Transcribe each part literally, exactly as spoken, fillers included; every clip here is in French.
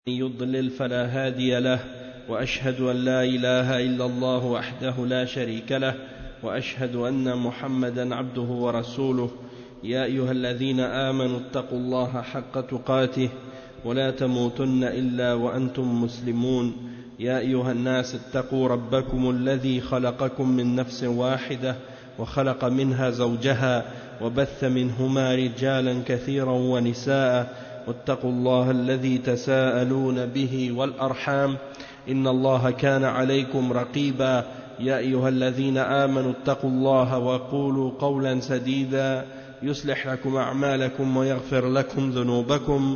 يضلل فلا هادي له وأشهد أن لا إله إلا الله وحده لا شريك له وأشهد أن محمدا عبده ورسوله يا أيها الذين آمنوا اتقوا الله حق تقاته ولا تموتن إلا وأنتم مسلمون يا أيها الناس اتقوا ربكم الذي خلقكم من نفس واحدة وخلق منها زوجها وبث منهما رجالا كثيرا ونساء واتقوا الله الذي تساءلون به والأرحام إن الله كان عليكم رقيبا يا أيها الذين آمنوا اتقوا الله وقولوا قولا سديدا يصلح لكم أعمالكم ويغفر لكم ذنوبكم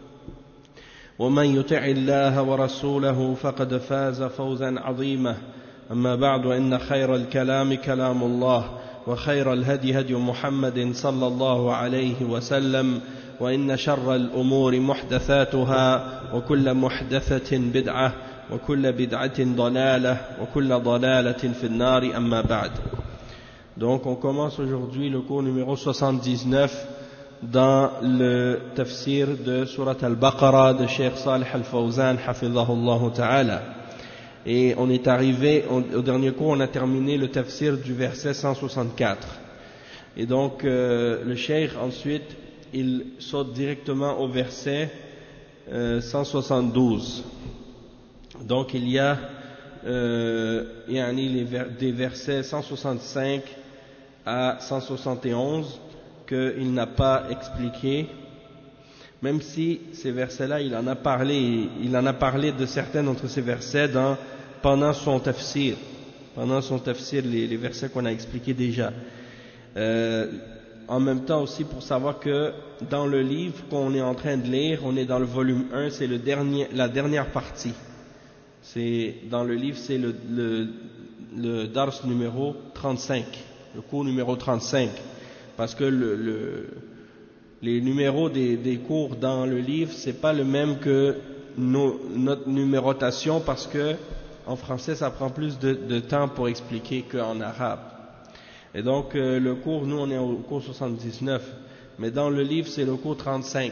ومن يطع الله ورسوله فقد فاز فوزا عظيما أما بعد إن خير الكلام كلام الله وخير الهدي هدي محمد صلى الله عليه وسلم وإن شر الأمور محدثاتها وكل محدثة بدعة وكل بدعة ضلالة وكل ضلالة في النار أما بعد. Donc on commence aujourd'hui le cours numéro soixante-dix-neuf dans le tafsir de Surat al-Baqarah de Cheikh Salih al-Fawzan hafidhahullah ta'ala. Et on est arrivé, au dernier cours on a terminé le tafsir du verset cent soixante-quatre. Et donc euh, le Cheikh ensuite il saute directement au verset euh, cent soixante-douze. Donc il y a euh, les ver des versets cent soixante-cinq à cent soixante et onze qu'il n'a pas expliqué, même si ces versets-là, il en a parlé, il en a parlé de certains d'entre ces versets dans, pendant son tafsir, pendant son tafsir, les, les versets qu'on a expliqués déjà. Euh, en même temps aussi pour savoir que dans le livre qu'on est en train de lire, on est dans le volume un, c'est le dernier, la dernière partie. C'est, dans le livre, c'est le, le, le dars numéro trente-cinq, le cours numéro trente-cinq, parce que le, le, les numéros des, des cours dans le livre, c'est pas le même que nos, notre numérotation, parce que en français, ça prend plus de, de temps pour expliquer qu'en arabe. Et donc, euh, le cours, nous, on est au cours soixante-dix-neuf, mais dans le livre, c'est le cours trente-cinq,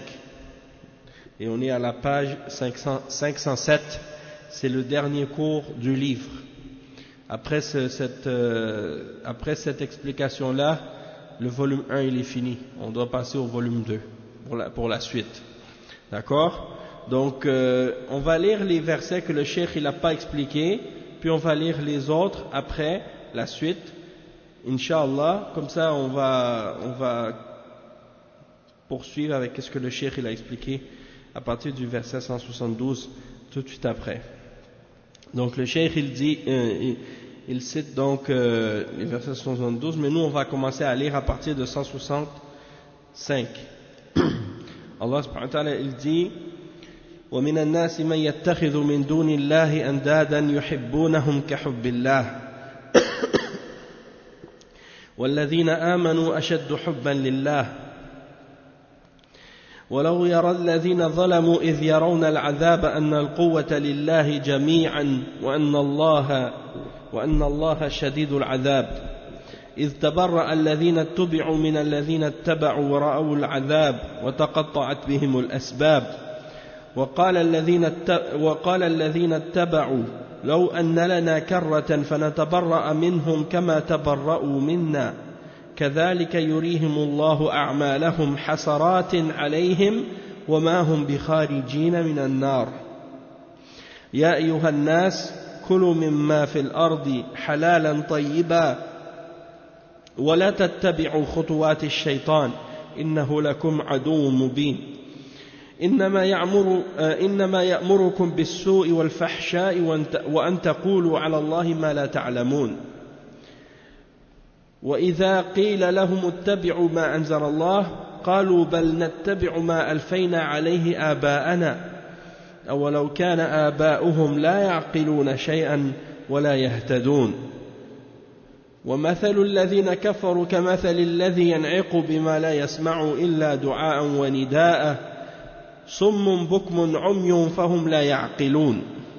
et on est à la page cinq cent sept. C'est le dernier cours du livre. Après, ce, cette, euh, après cette explication-là, le volume un il est fini. On doit passer au volume deux pour la, pour la suite. D'accord? Donc, euh, on va lire les versets que le cheikh il n'a pas expliqués, puis on va lire les autres après la suite. Inch'Allah, comme ça on va, on va poursuivre avec ce que le cheikh il a expliqué à partir du verset cent soixante-douze tout de suite après. Donc le cheikh il dit, euh, il, il cite donc euh, les versets cent soixante-douze, mais nous on va commencer à lire à partir de cent soixante-cinq. Allah subhanahu wa ta'ala il dit وَمِنَ النَّاسِ مَنْ يَتَّخِذُ مِنْ دُونِ اللَّهِ أَنْدَادًا يُحِبُّونَهُمْ كَحُبِّ اللَّهِ وَالَّذِينَ آمَنُوا أَشَدُّ حُبًّا لِلَّهِ ولو يرى الذين ظلموا إذ يرون العذاب أن القوة لله جميعا وأن الله وأن الله شديد العذاب إذ تبرأ الذين اتبعوا من الذين اتبعوا ورأوا العذاب وتقطعت بهم الأسباب وقال الذين وقال الذين اتبعوا لو أن لنا كرة فنتبرأ منهم كما تبرأوا منا كذلك يريهم الله أعمالهم حسرات عليهم وما هم بخارجين من النار يا أيها الناس كلوا مما في الأرض حلالا طيبا ولا تتبعوا خطوات الشيطان إنه لكم عدو مبين إنما يأمر إنما يأمركم بالسوء والفحشاء وأن تقولوا على الله ما لا تعلمون وإذا قيل لهم اتبعوا ما أنزل الله قالوا بل نتبع ما ألفينا عليه آباءنا أولو كان آباؤهم لا يعقلون شيئا ولا يهتدون ومثل الذين كفروا كمثل الذي ينعق بما لا يسمع إلا دعاء ونداء صم بكم عمي فهم لا يعقلون.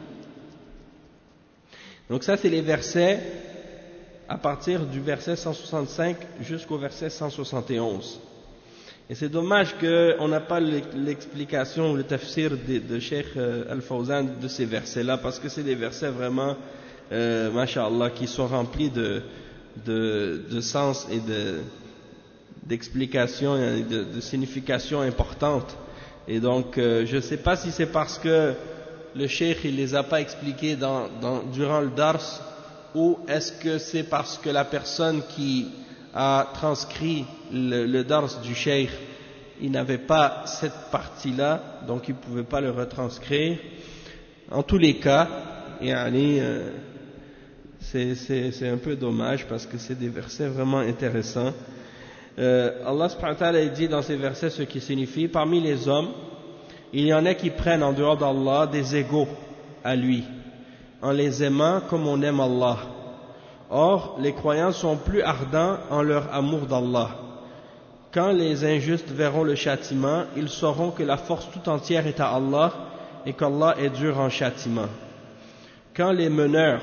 Donc ça c'est les versets à partir du verset cent soixante-cinq jusqu'au verset cent soixante et onze. Et c'est dommage qu'on n'a pas l'explication ou le tafsir de, de Cheikh Al-Fawzan de ces versets-là, parce que c'est des versets vraiment, euh, masha'Allah, qui sont remplis de, de, de sens et de, d'explications et de, de significations importantes. Et donc, euh, je ne sais pas si c'est parce que le Cheikh il les a pas expliqués dans, dans, durant le dars, ou est-ce que c'est parce que la personne qui a transcrit le, le dars du Cheikh, il n'avait pas cette partie-là, donc il ne pouvait pas le retranscrire. En tous les cas, yani, euh, c'est, c'est, c'est un peu dommage parce que c'est des versets vraiment intéressants. Euh, Allah subhanahu wa ta'ala dit dans ces versets ce qui signifie: parmi les hommes, il y en a qui prennent en dehors d'Allah des égaux à lui, en les aimant comme on aime Allah. Or, les croyants sont plus ardents en leur amour d'Allah. Quand les injustes verront le châtiment, ils sauront que la force tout entière est à Allah et qu'Allah est dur en châtiment. Quand les meneurs,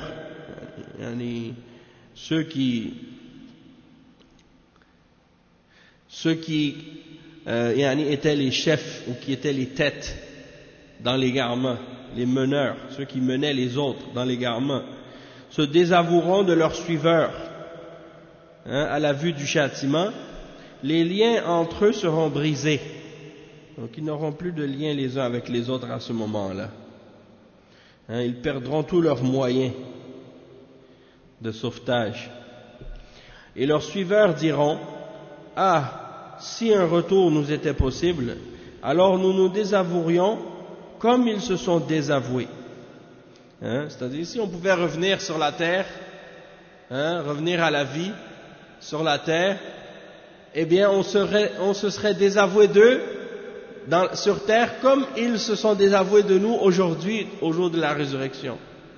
ceux qui, ceux qui euh, étaient les chefs ou qui étaient les têtes dans l'égarement, les meneurs, ceux qui menaient les autres dans l'égarement, se désavoueront de leurs suiveurs hein, à la vue du châtiment, les liens entre eux seront brisés. Donc ils n'auront plus de liens les uns avec les autres à ce moment-là. Hein, ils perdront tous leurs moyens de sauvetage. Et leurs suiveurs diront: ah, si un retour nous était possible, alors nous nous désavouerions comme ils se sont désavoués. Hein, c'est-à-dire, si on pouvait revenir sur la terre, hein, revenir à la vie sur la terre, eh bien on, serait, on se serait désavoué d'eux dans, sur terre comme ils se sont désavoués de nous aujourd'hui, au jour de la résurrection.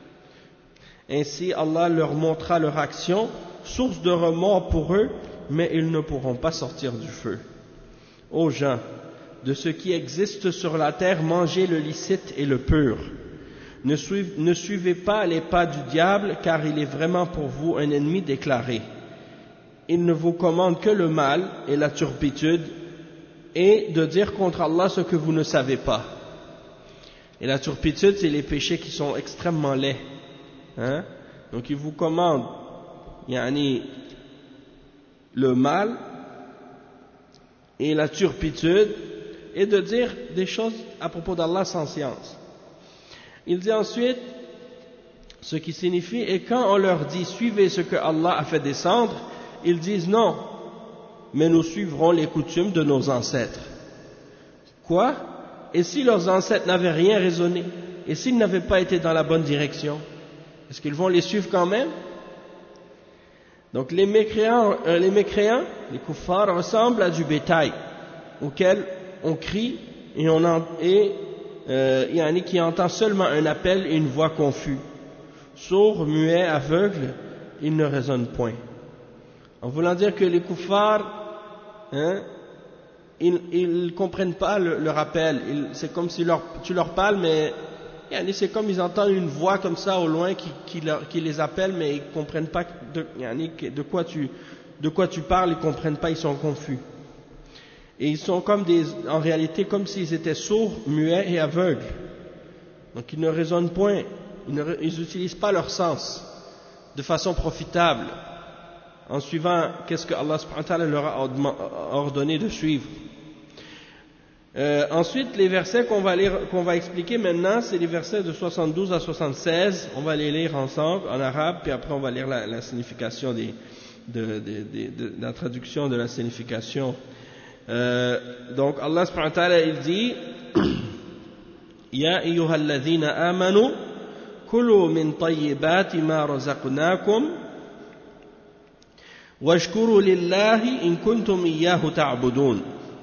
Ainsi Allah leur montrera leur action, source de remords pour eux, mais ils ne pourront pas sortir du feu. Ô gens, de ce qui existe sur la terre, mangez le licite et le pur. Ne suivez, ne suivez pas les pas du diable, car il est vraiment pour vous un ennemi déclaré. Il ne vous commande que le mal et la turpitude, et de dire contre Allah ce que vous ne savez pas. Et la turpitude, c'est les péchés qui sont extrêmement laids. Hein? Donc il vous commande yani, le mal et la turpitude, et de dire des choses à propos d'Allah sans science. Il dit ensuite, ce qui signifie, et quand on leur dit suivez ce que Allah a fait descendre, ils disent non, mais nous suivrons les coutumes de nos ancêtres. Quoi? Et si leurs ancêtres n'avaient rien raisonné, et s'ils n'avaient pas été dans la bonne direction, est-ce qu'ils vont les suivre quand même? Donc les mécréants, euh, les mécréants, les kuffars ressemblent à du bétail auquel on crie et on en, et Euh, il y en a qui entend seulement un appel et une voix confuse. Sourds, muets, aveugles, ils ne raisonnent point. En voulant dire que les kuffars, hein, ils ne comprennent pas le, le rappel. Ils, c'est comme si leur, tu leur parles, mais c'est comme ils entendent une voix comme ça au loin qui, qui, leur, qui les appelle, mais ils ne comprennent pas de, de, quoi tu, de quoi tu parles, ils ne comprennent pas, ils sont confus. Et ils sont comme des, en réalité comme s'ils étaient sourds, muets et aveugles. Donc ils ne raisonnent point, ils n'utilisent pas leur sens de façon profitable en suivant qu'est-ce que Allah subhanahu wa ta'ala leur a ordonné de suivre. Euh, ensuite, les versets qu'on va, lire, qu'on va expliquer maintenant, c'est les versets de soixante-douze à soixante-seize. On va les lire ensemble en arabe, puis après on va lire la, la signification des, de, de, de, de, la traduction de la signification. Euh, donc Allah subhanahu wa ta'ala il dit Ya ayyuhal ladhina amanu kulu min tayyibati ma razaqnakum washkuru lillahi in kuntum iyyahu ta'budun.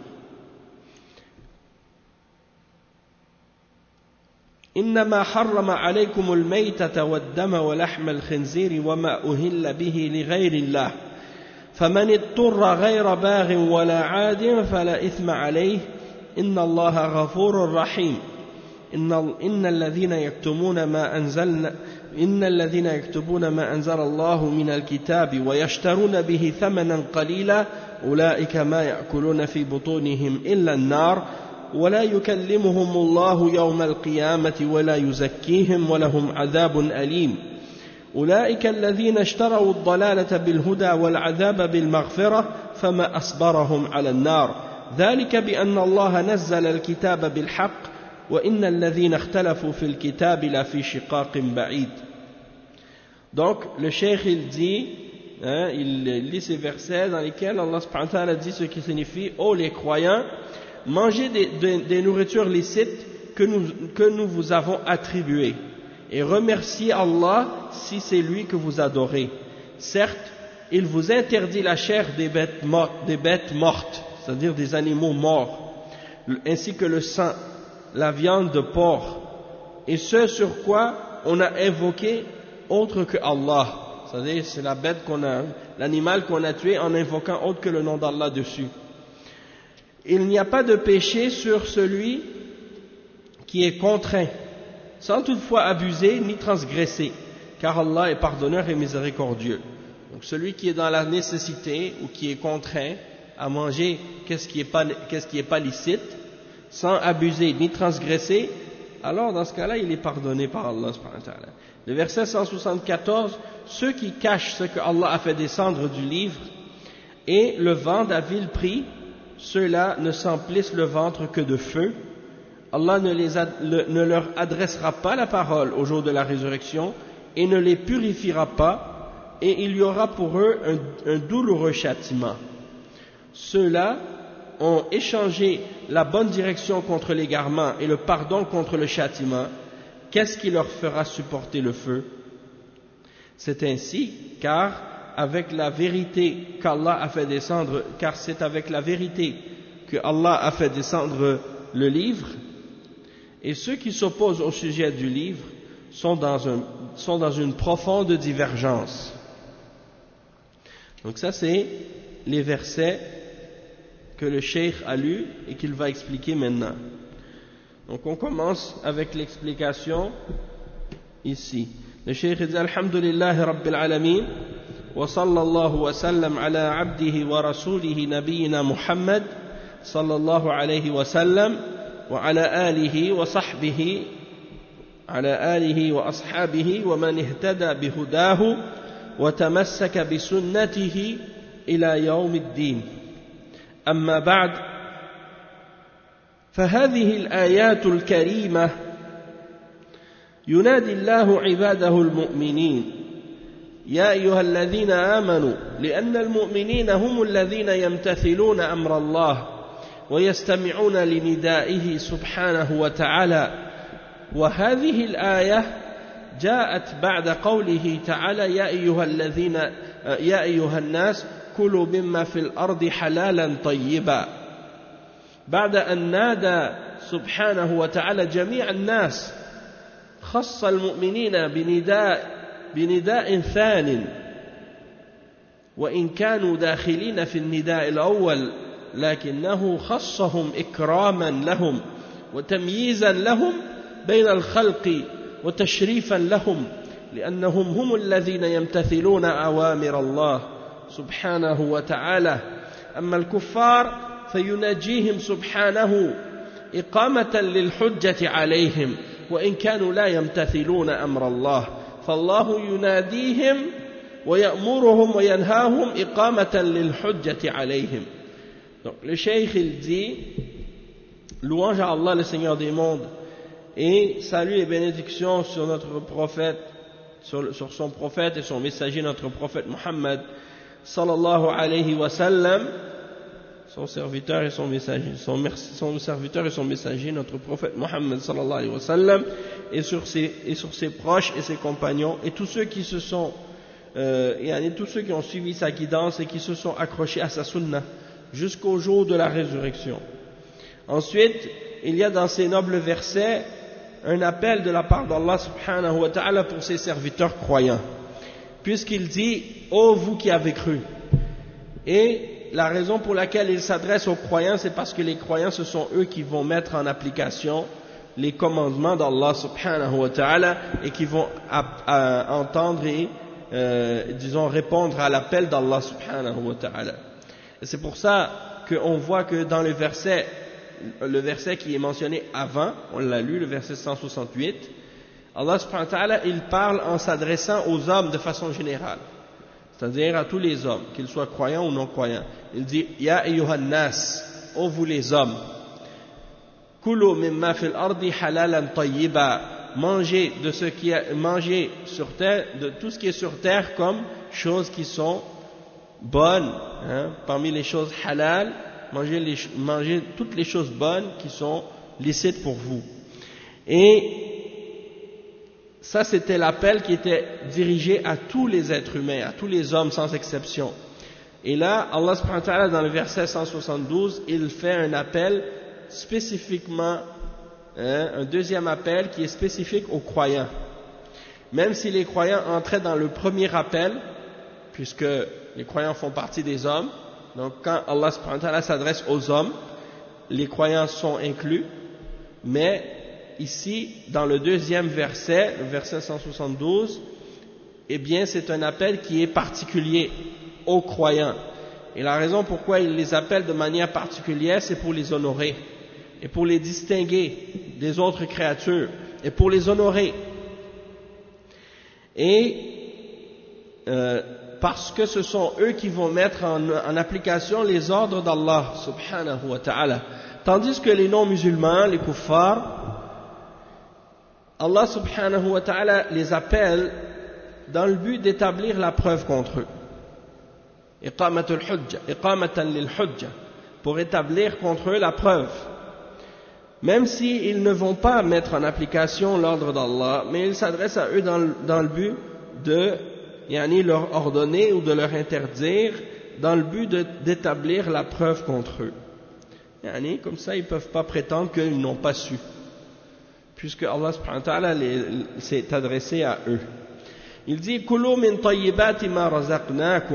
إنما حرم عليكم الميتة والدم ولحم الخنزير وما أهل به لغير الله فمن اضطر غير باغ ولا عاد فلا إثم عليه إن الله غفور رحيم إن, إن الذين يكتمون ما أنزلنا إن الذين يكتبون ما أنزل الله من الكتاب ويشترون به ثمنا قليلا أولئك ما يأكلون في بطونهم إلا النار ولا يكلمهم الله يوم القيامة ولا يزكيهم ولهم عذاب أليم أولئك الذين اشتروا الضلالة بالهدى والعذاب بالمغفرة فما أصبرهم على النار ذلك بأن الله نزل الكتاب بالحق وإن الذين اختلفوا في الكتاب لفي شقاق بعيد. Donc le cheikh il dit, hein, il lit ces versets dans lesquels Allah subhanahu wa ta'ala dit ce qui signifie: ô les croyants, mangez des, des, des nourritures licites que nous, que nous vous avons attribuées et remerciez Allah si c'est lui que vous adorez. Certes, il vous interdit la chair des bêtes mortes, des bêtes mortes, c'est-à-dire des animaux morts, ainsi que le sang, la viande de porc, et ce sur quoi on a invoqué autre que Allah, c'est-à-dire c'est la bête qu'on a, l'animal qu'on a tué en invoquant autre que le nom d'Allah dessus. Il n'y a pas de péché sur celui qui est contraint, sans toutefois abuser ni transgresser, car Allah est pardonneur et miséricordieux. Donc celui qui est dans la nécessité ou qui est contraint à manger qu'est-ce qui est pas, qu'est-ce qui est pas licite, sans abuser ni transgresser, alors dans ce cas-là, il est pardonné par Allah subhanahu wa ta'ala. Le verset cent soixante-quatorze, ceux qui cachent ce que Allah a fait descendre du livre et le vendent à vil prix, ceux-là ne s'emplissent le ventre que de feu. Allah ne, les ad, le, ne leur adressera pas la parole au jour de la résurrection et ne les purifiera pas, et il y aura pour eux un, un douloureux châtiment. Ceux-là ont échangé la bonne direction contre l'égarement et le pardon contre le châtiment. Qu'est-ce qui leur fera supporter le feu? C'est ainsi, car avec la vérité qu'Allah a fait descendre, car c'est avec la vérité que Allah a fait descendre le livre, et ceux qui s'opposent au sujet du livre sont dans, un, sont dans une profonde divergence. Donc ça c'est les versets que le cheikh a lu et qu'il va expliquer maintenant. Donc on commence avec l'explication ici. Le cheikh dit: Alhamdulillahi Rabbil Alamin wa sallallahu wa sallam ala abdihi wa rasulihi nabiyyina Muhammad sallallahu alayhi wa sallam wa ala alihi wa sahbihi ala alihi wa ashabihi wa man ihtada bihudahu wa tamassaka bi sunnatihi ila yawmiddin. أما بعد فهذه الآيات الكريمة ينادي الله عباده المؤمنين يا أيها الذين آمنوا لأن المؤمنين هم الذين يمتثلون أمر الله ويستمعون لندائه سبحانه وتعالى وهذه الآية جاءت بعد قوله تعالى يا أيها الذين يا أيها الناس كلوا مما في الأرض حلالا طيبا بعد أن نادى سبحانه وتعالى جميع الناس خص المؤمنين بنداء بنداء ثان وإن كانوا داخلين في النداء الأول لكنه خصهم إكراما لهم وتمييزا لهم بين الخلق وتشريفا لهم لأنهم هم الذين يمتثلون أوامر الله سبحانه وتعالى أما الكفار فيناجيهم سبحانه إقامة للحجة عليهم وإن كانوا لا يمتثلون أمر الله فالله يناديهم ويأمرهم وينهاهم إقامة للحجة عليهم. Donc le cheikh il dit louange à Allah le Seigneur des mondes et salut et bénédictions sur notre prophète, sur, sur son prophète et son messager, notre prophète Muhammad sallallahu alayhi wa sallam, son serviteur et son messager, son, son serviteur et son messager, notre prophète Muhammad sallallahu alayhi wa sallam, et sur ses, et sur ses proches et ses compagnons, et tous ceux qui se sont, euh, et tous ceux qui ont suivi sa guidance et qui se sont accrochés à sa sunna, jusqu'au jour de la résurrection. Ensuite, il y a dans ces nobles versets un appel de la part d'Allah subhanahu wa ta'ala pour ses serviteurs croyants, puisqu'il dit « Ô vous qui avez cru ». Et la raison pour laquelle il s'adresse aux croyants, c'est parce que les croyants, ce sont eux qui vont mettre en application les commandements d'Allah subhanahu wa ta'ala et qui vont à, à entendre et euh, disons répondre à l'appel d'Allah subhanahu wa ta'ala. Et c'est pour ça qu'on voit que dans le verset, le verset qui est mentionné avant, on l'a lu, le verset cent soixante-huit, Allah subhanahu wa ta'ala, il parle en s'adressant aux hommes de façon générale, c'est-à-dire à tous les hommes, qu'ils soient croyants ou non croyants. Il dit « Ya ayyuhan nas » ô vous les hommes, « Kulu mimma fil ardi halalan tayyiba » mangez de ce qui est mangez sur terre, de tout ce qui est sur terre comme choses qui sont bonnes, hein, parmi les choses halal, mangez, les, mangez toutes les choses bonnes qui sont licites pour vous. Et ça, c'était l'appel qui était dirigé à tous les êtres humains, à tous les hommes sans exception. Et là, Allah subhanahu wa ta'ala, dans le verset cent soixante-douze, il fait un appel spécifiquement, hein, un deuxième appel qui est spécifique aux croyants. Même si les croyants entraient dans le premier appel, puisque les croyants font partie des hommes, donc quand Allah subhanahu wa ta'ala s'adresse aux hommes, les croyants sont inclus, mais ici, dans le deuxième verset, le verset cent soixante-douze, eh bien, c'est un appel qui est particulier aux croyants. Et la raison pourquoi il les appelle de manière particulière, c'est pour les honorer, et pour les distinguer des autres créatures, et pour les honorer. Et euh, parce que ce sont eux qui vont mettre en, en application les ordres d'Allah, subhanahu wa ta'ala. Tandis que les non-musulmans, les kuffars, Allah subhanahu wa ta'ala les appelle dans le but d'établir la preuve contre eux. Iqamatul hujja, iqamatan lil hujja, pour établir contre eux la preuve. Même s'ils ne vont pas mettre en application l'ordre d'Allah, mais ils s'adressent à eux dans le, dans le but de yani, leur ordonner ou de leur interdire, dans le but de, d'établir la preuve contre eux. Yani, comme ça, ils ne peuvent pas prétendre qu'ils n'ont pas su, puisque Allah subhanahu wa ta'ala s'est adressé à eux. Il dit « Kulu min tayyibati ma razaqnakum »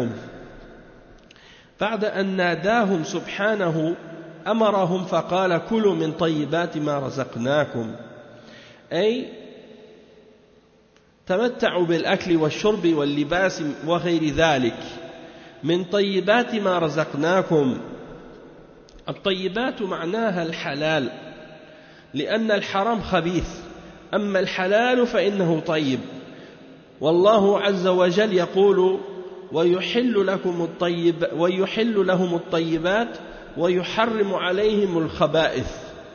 بعد أن ناداهم سبحانه أمرهم فقال كلوا من طيبات ما رزقناكم أي تمتعوا بالأكل والشرب واللباس وغير ذلك من طيبات ما رزقناكم. الطيبات معناها الحلال لأن الحرام خبيث، أما الحلال فإنه طيب. والله عز وجل يقول ويحل لكم الطيب ويحل لهم الطيبات ويحرم عليهم الخبائث.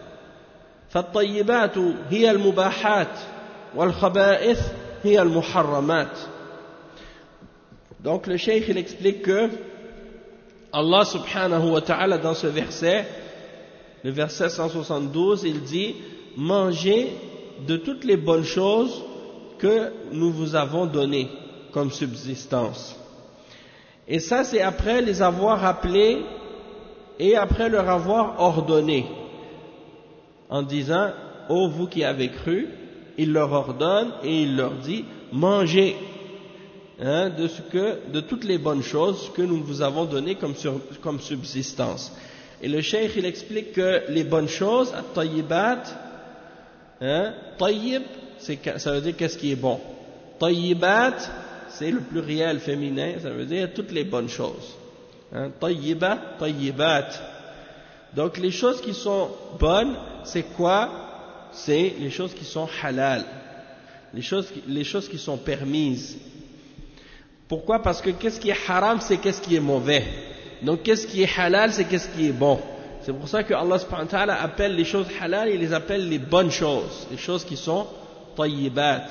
فالطيبات هي المباحات والخبائث هي المحرمات. Donc le cheikh il explique que Allah subhanahu wa ta'ala dans ce verset, le verset cent soixante-douze, il dit mangez de toutes les bonnes choses que nous vous avons données comme subsistance. Et ça, c'est après les avoir appelés et après leur avoir ordonné, en disant, ô vous qui avez cru, il leur ordonne et il leur dit, mangez hein, de, ce que, de toutes les bonnes choses que nous vous avons données comme, sur, comme subsistance. Et le cheikh, il explique que les bonnes choses, at-tayyibat, hein, tayyib, ça veut dire qu'est-ce qui est bon. Tayyibat, c'est le pluriel féminin, ça veut dire toutes les bonnes choses. Hein, tayyiba, tayyibat. Donc les choses qui sont bonnes, c'est quoi? C'est les choses qui sont halal, les choses qui, les choses qui sont permises. Pourquoi? Parce que qu'est-ce qui est haram, c'est qu'est-ce qui est mauvais. Donc qu'est-ce qui est halal, c'est qu'est-ce qui est bon. C'est pour ça que Allah subhanahu wa ta'ala appelle les choses halal, il les appelle les bonnes choses, les choses qui sont tayyibat.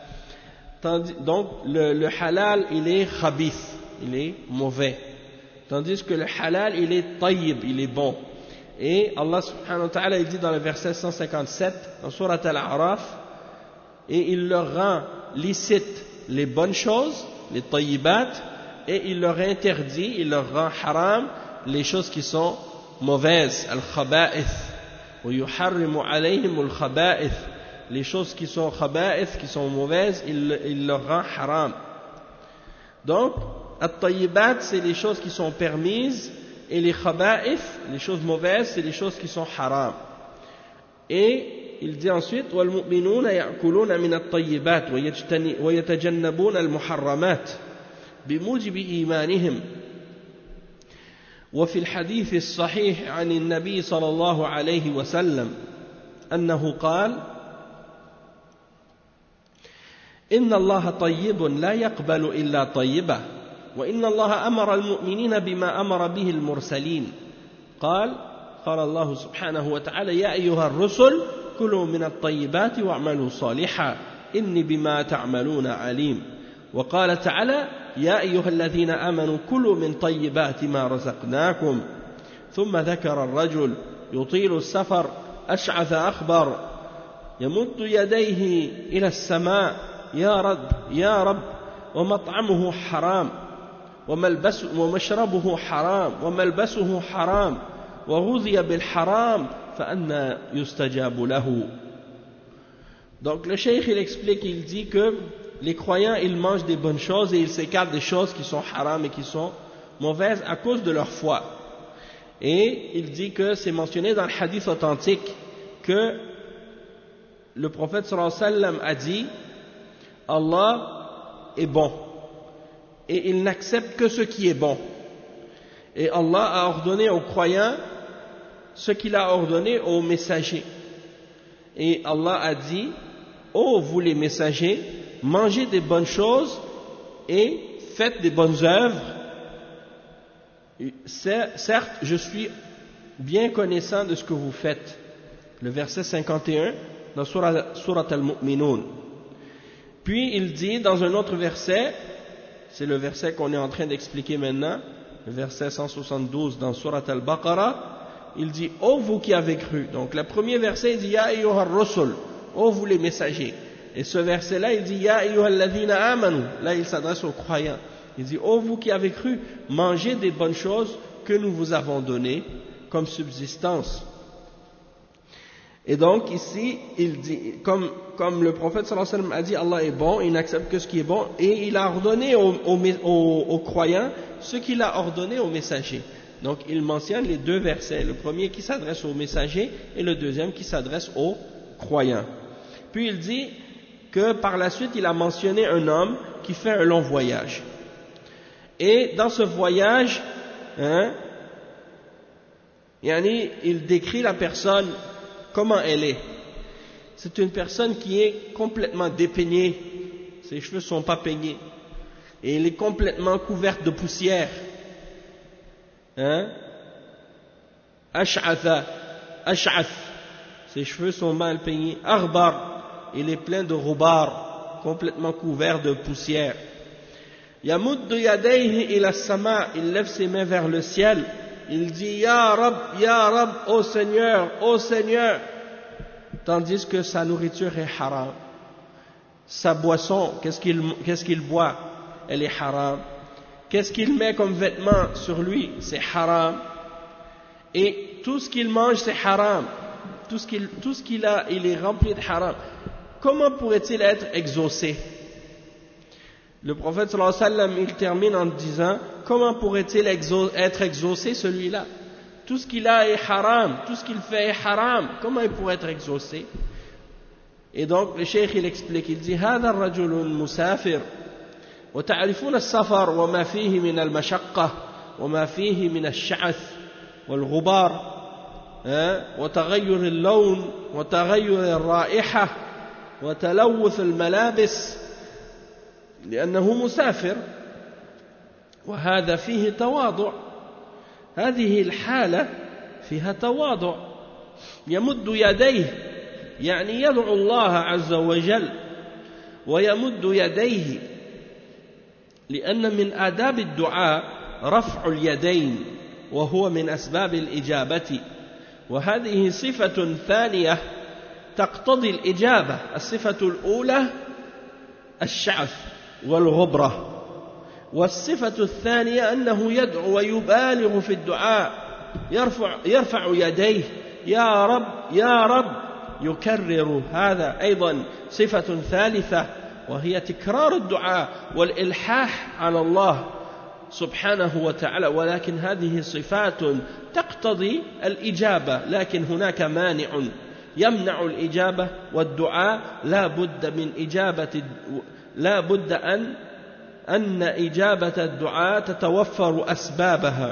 Donc le, le halal il est khabith, il est mauvais, tandis que le halal il est tayyib, il est bon. Et Allah subhanahu wa ta'ala il dit dans le verset cent cinquante-sept dans Surat Al-A'raf, et il leur rend licite les bonnes choses, les tayyibat, et il leur interdit, il leur rend haram les choses qui sont mauvaises, al-khaba'ith, wa yuharrimu alayhim al-khaba'ith. Les choses qui sont khaba'ith, qui sont mauvaises, il, il leur rend haram. Donc, at-tayyibat, c'est les choses qui sont permises, et les khaba'ith, les choses mauvaises, c'est les choses qui sont haram. Et il dit ensuite وَالْمُؤْمِنُونَ يَأْكُلُونَ مِنَ الطَّيِّبَاتِ وَيَتَجَنَّبُونَ الْمُحَرَّمَاتِ بموجب إيمانهم. وفي الحديث الصحيح عن النبي صلى الله عليه وسلم أنه قال إن الله طيب لا يقبل إلا طيبا وإن الله أمر المؤمنين بما أمر به المرسلين قال قال الله سبحانه وتعالى يا أيها الرسل كلوا من الطيبات واعملوا صالحا إني بما تعملون عليم. وقال تعالى يا أيها الذين آمنوا كلوا من طيبات ما رزقناكم. ثم ذكر الرجل يطيل السفر أشعث أخبر يمد يديه إلى السماء يا رب يا رب ومطعمه حرام وملبس ومشربه حرام وملبسه حرام وغذي بالحرام فأنى يستجاب له. Donc le cheikh il explique, il dit que les croyants ils mangent des bonnes choses et ils s'écartent des choses qui sont haram et qui sont mauvaises à cause de leur foi. Et il dit que c'est mentionné dans le hadith authentique que le prophète sallallahu alayhi wa sallam a dit Allah est bon et il n'accepte que ce qui est bon. Et Allah a ordonné aux croyants ce qu'il a ordonné aux messagers. Et Allah a dit ô vous les messagers, mangez des bonnes choses et faites des bonnes œuvres. Certes, je suis bien connaissant de ce que vous faites. Le verset cinquante et un dans Surat, Surat Al-Mu'minun. Puis il dit dans un autre verset, c'est le verset qu'on est en train d'expliquer maintenant, le verset cent soixante-douze dans Surat Al-Baqarah, il dit ô vous qui avez cru. Donc le premier verset il dit Ya ayyuhar rusul, ô vous les messagers. Et ce verset là il dit Ya ayyuhal ladhina amanu, là il s'adresse aux croyants. Il dit ô vous qui avez cru, mangez des bonnes choses que nous vous avons données comme subsistance. Et donc ici il dit comme, comme le prophète sallallahu alayhi wa sallam a dit Allah est bon, il n'accepte que ce qui est bon et il a ordonné aux, aux, aux, aux croyants ce qu'il a ordonné aux messagers. Donc il mentionne les deux versets, le premier qui s'adresse aux messagers et le deuxième qui s'adresse aux croyants. Puis il dit que par la suite il a mentionné un homme qui fait un long voyage. Et dans ce voyage, hein, yani, il décrit la personne comment elle est. C'est une personne qui est complètement dépeignée, ses cheveux ne sont pas peignés, et elle est complètement couverte de poussière. Hein? Ash'atha, Ash'ath, ses cheveux sont mal peignés. Arbar, il est plein de roubar, complètement couvert de poussière. Yamuddu yadayhi ila sama, il lève ses mains vers le ciel. Il dit Ya Rab, Ya Rab, ô Seigneur, ô Seigneur. Tandis que sa nourriture est haram. Sa boisson, qu'est-ce qu'il, qu'est-ce qu'il boit? Elle est haram. Qu'est-ce qu'il met comme vêtement sur lui? C'est haram. Et tout ce qu'il mange, c'est haram. Tout ce qu'il, tout ce qu'il a, il est rempli de haram. Comment pourrait-il être exaucé? Le prophète sallallahu alayhi wa sallam, il termine en disant comment pourrait-il exau- être exaucé celui-là? Tout ce qu'il a est haram, tout ce qu'il fait est haram. Comment il pourrait être exaucé? Et donc le cheikh il explique, il dit هذا الرجل مسافر وتعرفون السفر وما فيه من المشقة وما فيه من الشعث والغبار وتغير اللون وتغير الرائحة وتلوث الملابس لأنه مسافر وهذا فيه تواضع. هذه الحالة فيها تواضع يمد يديه يعني يدعو الله عز وجل ويمد يديه لأن من آداب الدعاء رفع اليدين وهو من أسباب الإجابة وهذه صفة ثانية تقتضي الإجابة. الصفة الأولى الشعث والغبرة والصفة الثانية أنه يدعو ويبالغ في الدعاء يرفع, يرفع يديه يا رب يا رب يكرر. هذا أيضا صفة ثالثة وهي تكرار الدعاء والإلحاح على الله سبحانه وتعالى. ولكن هذه صفات تقتضي الإجابة لكن هناك مانع يمنع الإجابة والدعاء لا بد من إجابة لا بد أن أن إجابة الدعاء تتوفر أسبابها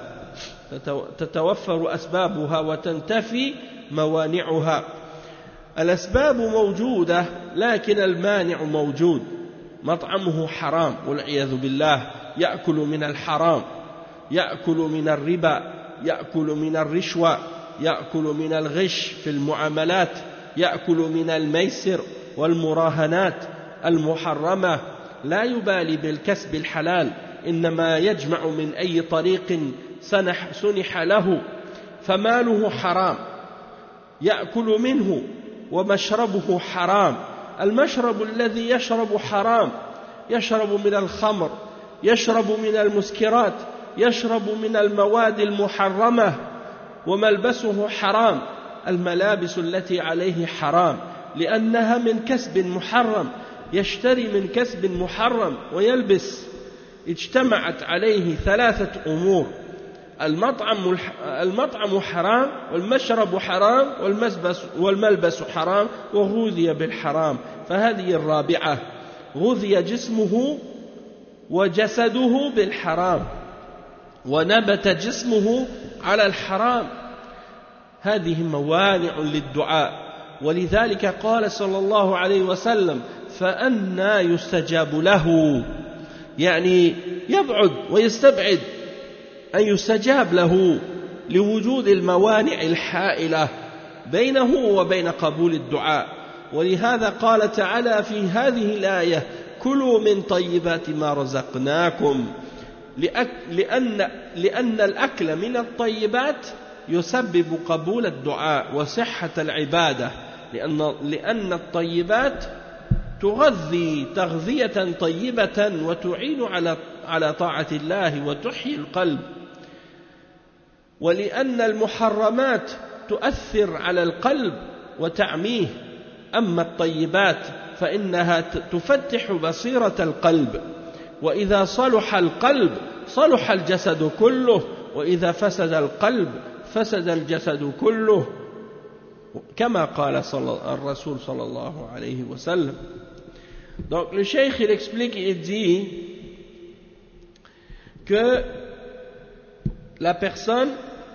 تتوفر أسبابها وتنتفي موانعها. الأسباب موجودة لكن المانع موجود. مطعمه حرام والعياذ بالله، يأكل من الحرام، يأكل من الربا، يأكل من الرشوة، يأكل من الغش في المعاملات، يأكل من الميسر والمراهنات المحرمة، لا يبالي بالكسب الحلال، إنما يجمع من أي طريق سنح, سنح له، فماله حرام، يأكل منه، ومشربه حرام. المشرب الذي يشرب حرام، يشرب من الخمر، يشرب من المسكرات، يشرب من المواد المحرمة، وملبسه حرام، الملابس التي عليه حرام لأنها من كسب محرم، يشتري من كسب محرم ويلبس. اجتمعت عليه ثلاثة أمور: المطعم المطعم حرام، والمشرب حرام، والملبس والملبس حرام، وغذي بالحرام. فهذه الرابعة: غذي جسمه وجسده بالحرام، ونبت جسمه على الحرام. هذه موانع للدعاء. ولذلك قال صلى الله عليه وسلم: فأنى يستجاب له، يعني يبعد ويستبعد أن يستجاب له لوجود الموانع الحائلة بينه وبين قبول الدعاء. ولهذا قال تعالى في هذه الآية: كلوا من طيبات ما رزقناكم، لأن, لأن الأكل من الطيبات يسبب قبول الدعاء وصحة العبادة، لأن, لأن الطيبات تغذي تغذية طيبة وتعين على على طاعة الله وتحيي القلب. ولأن المحرمات تؤثر على القلب وتعميه، أما الطيبات فإنها تفتح بصيرة القلب، وإذا صلح القلب صلح الجسد كله، وإذا فسد القلب فسد الجسد كله، كما قال الرسول صلى الله عليه وسلم. Donc le cheikh il explique, il dit que la personne,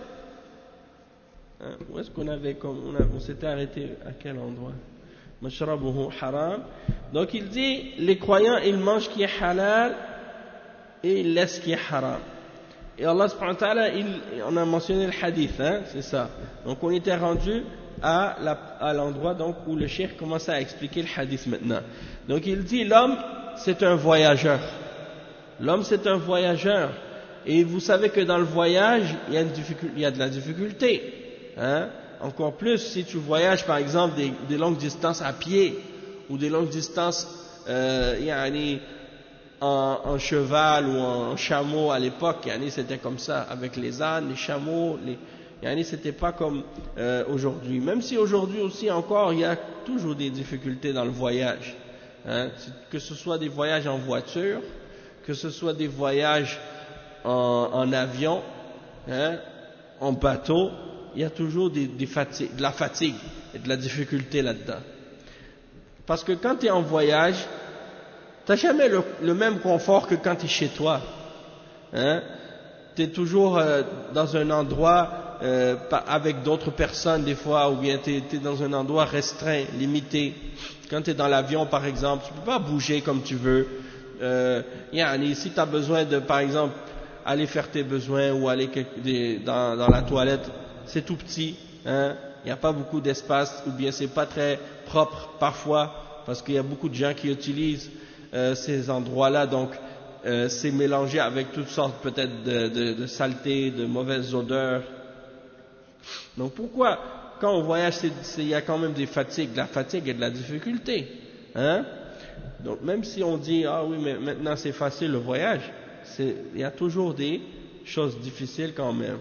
où est-ce qu'on avait comme on, a, on s'était arrêté à quel endroit? Mashrabuhu haram. Donc il dit les croyants ils mangent ce qui est halal et ils laissent ce qui est haram. Et Allah subhanahu wa ta'ala, il, on a mentionné le hadith, hein, c'est ça. Donc on était rendu à, la, à l'endroit donc où le cheikh commence à expliquer le hadith maintenant. Donc il dit l'homme c'est un voyageur. L'homme c'est un voyageur. Et vous savez que dans le voyage, il y a, une difficulté, il y a de la difficulté. Hein? Encore plus si tu voyages par exemple des, des longues distances à pied ou des longues distances euh, yani, en, en cheval ou en chameau à l'époque. Yani, c'était comme ça avec les ânes, les chameaux. Les, yani, c'était pas comme euh, aujourd'hui. Même si aujourd'hui aussi encore il y a toujours des difficultés dans le voyage. Hein? Que ce soit des voyages en voiture, que ce soit des voyages en, en avion, hein, en bateau, il y a toujours des, des fatigues, de la fatigue et de la difficulté là-dedans. Parce que quand tu es en voyage, tu n'as jamais le, le même confort que quand tu es chez toi. Hein? Tu es toujours euh, dans un endroit euh, avec d'autres personnes des fois, ou bien tu es dans un endroit restreint, limité. Quand tu es dans l'avion par exemple, tu ne peux pas bouger comme tu veux. Euh, yani, si tu as besoin de, par exemple, aller faire tes besoins ou aller dans, dans la toilette, c'est tout petit, hein? Il n'y a pas beaucoup d'espace, ou bien c'est pas très propre parfois, parce qu'il y a beaucoup de gens qui utilisent euh, ces endroits-là, donc euh, c'est mélangé avec toutes sortes peut-être de, de, de saletés, de mauvaises odeurs. Donc pourquoi, quand on voyage, il y a quand même des fatigues, de la fatigue et de la difficulté, hein? Donc même si on dit ah oui mais maintenant c'est facile le voyage, il y a toujours des choses difficiles quand même.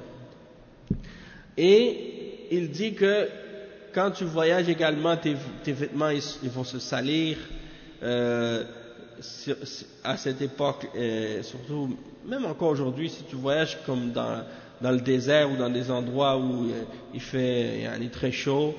Et il dit que quand tu voyages également, tes, tes vêtements ils, ils vont se salir. Euh, à cette époque, euh, surtout, même encore aujourd'hui, si tu voyages comme dans, dans le désert ou dans des endroits où euh, il fait il est très chaud,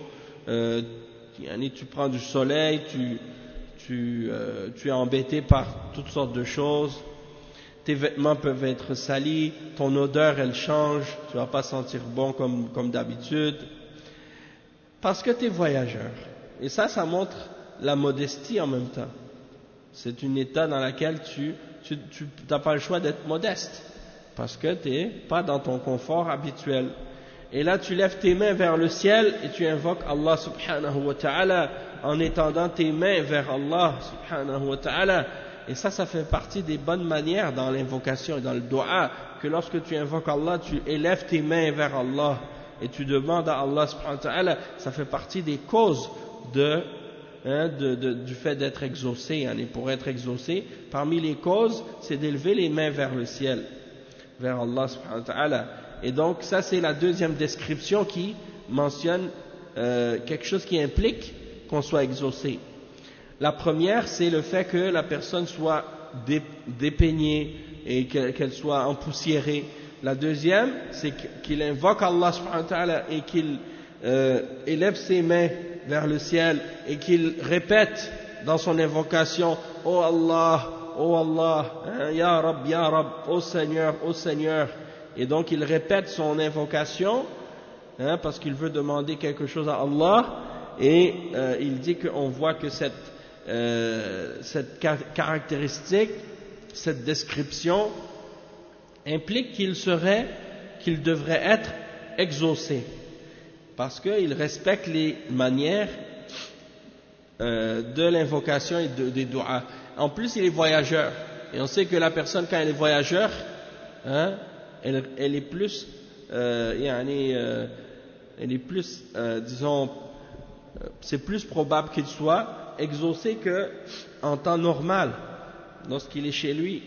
euh, tu prends du soleil, tu, tu, euh, tu es embêté par toutes sortes de choses, tes vêtements peuvent être salis, ton odeur elle change, tu vas pas sentir bon comme, comme d'habitude, parce que tu es voyageur. Et ça, ça montre la modestie en même temps. C'est un état dans lequel tu tu n'as pas le choix d'être modeste, parce que tu n'es pas dans ton confort habituel. Et là, tu lèves tes mains vers le ciel et tu invoques Allah subhanahu wa ta'ala en étendant tes mains vers Allah subhanahu wa ta'ala. Et ça, ça fait partie des bonnes manières dans l'invocation et dans le dua, que lorsque tu invoques Allah, tu élèves tes mains vers Allah et tu demandes à Allah subhanahu wa ta'ala. Ça fait partie des causes de Hein, de, de, du fait d'être exaucé, hein, et pour être exaucé, parmi les causes, c'est d'élever les mains vers le ciel, vers Allah subhanahu wa ta'ala. Et donc ça, c'est la deuxième description qui mentionne euh, quelque chose qui implique qu'on soit exaucé. La première, c'est le fait que la personne soit dé, dépeignée et qu'elle, qu'elle soit empoussiérée. La deuxième, c'est qu'il invoque Allah subhanahu wa ta'ala et qu'il euh, élève ses mains vers le ciel et qu'il répète dans son invocation « Oh Allah, oh Allah, hein, Ya Rab, Ya Rab, oh Seigneur, oh Seigneur » et donc il répète son invocation hein, parce qu'il veut demander quelque chose à Allah et euh, il dit qu'on voit que cette, euh, cette caractéristique, cette description implique qu'il serait, qu'il devrait être exaucé, parce qu'il respecte les manières euh, de l'invocation et de, des doigts. En plus, il est voyageur. Et on sait que la personne, quand elle est voyageur, hein, elle, elle est plus, euh, yani, euh, elle est plus, euh, disons, euh, c'est plus probable qu'il soit exaucé qu'en temps normal, lorsqu'il est chez lui.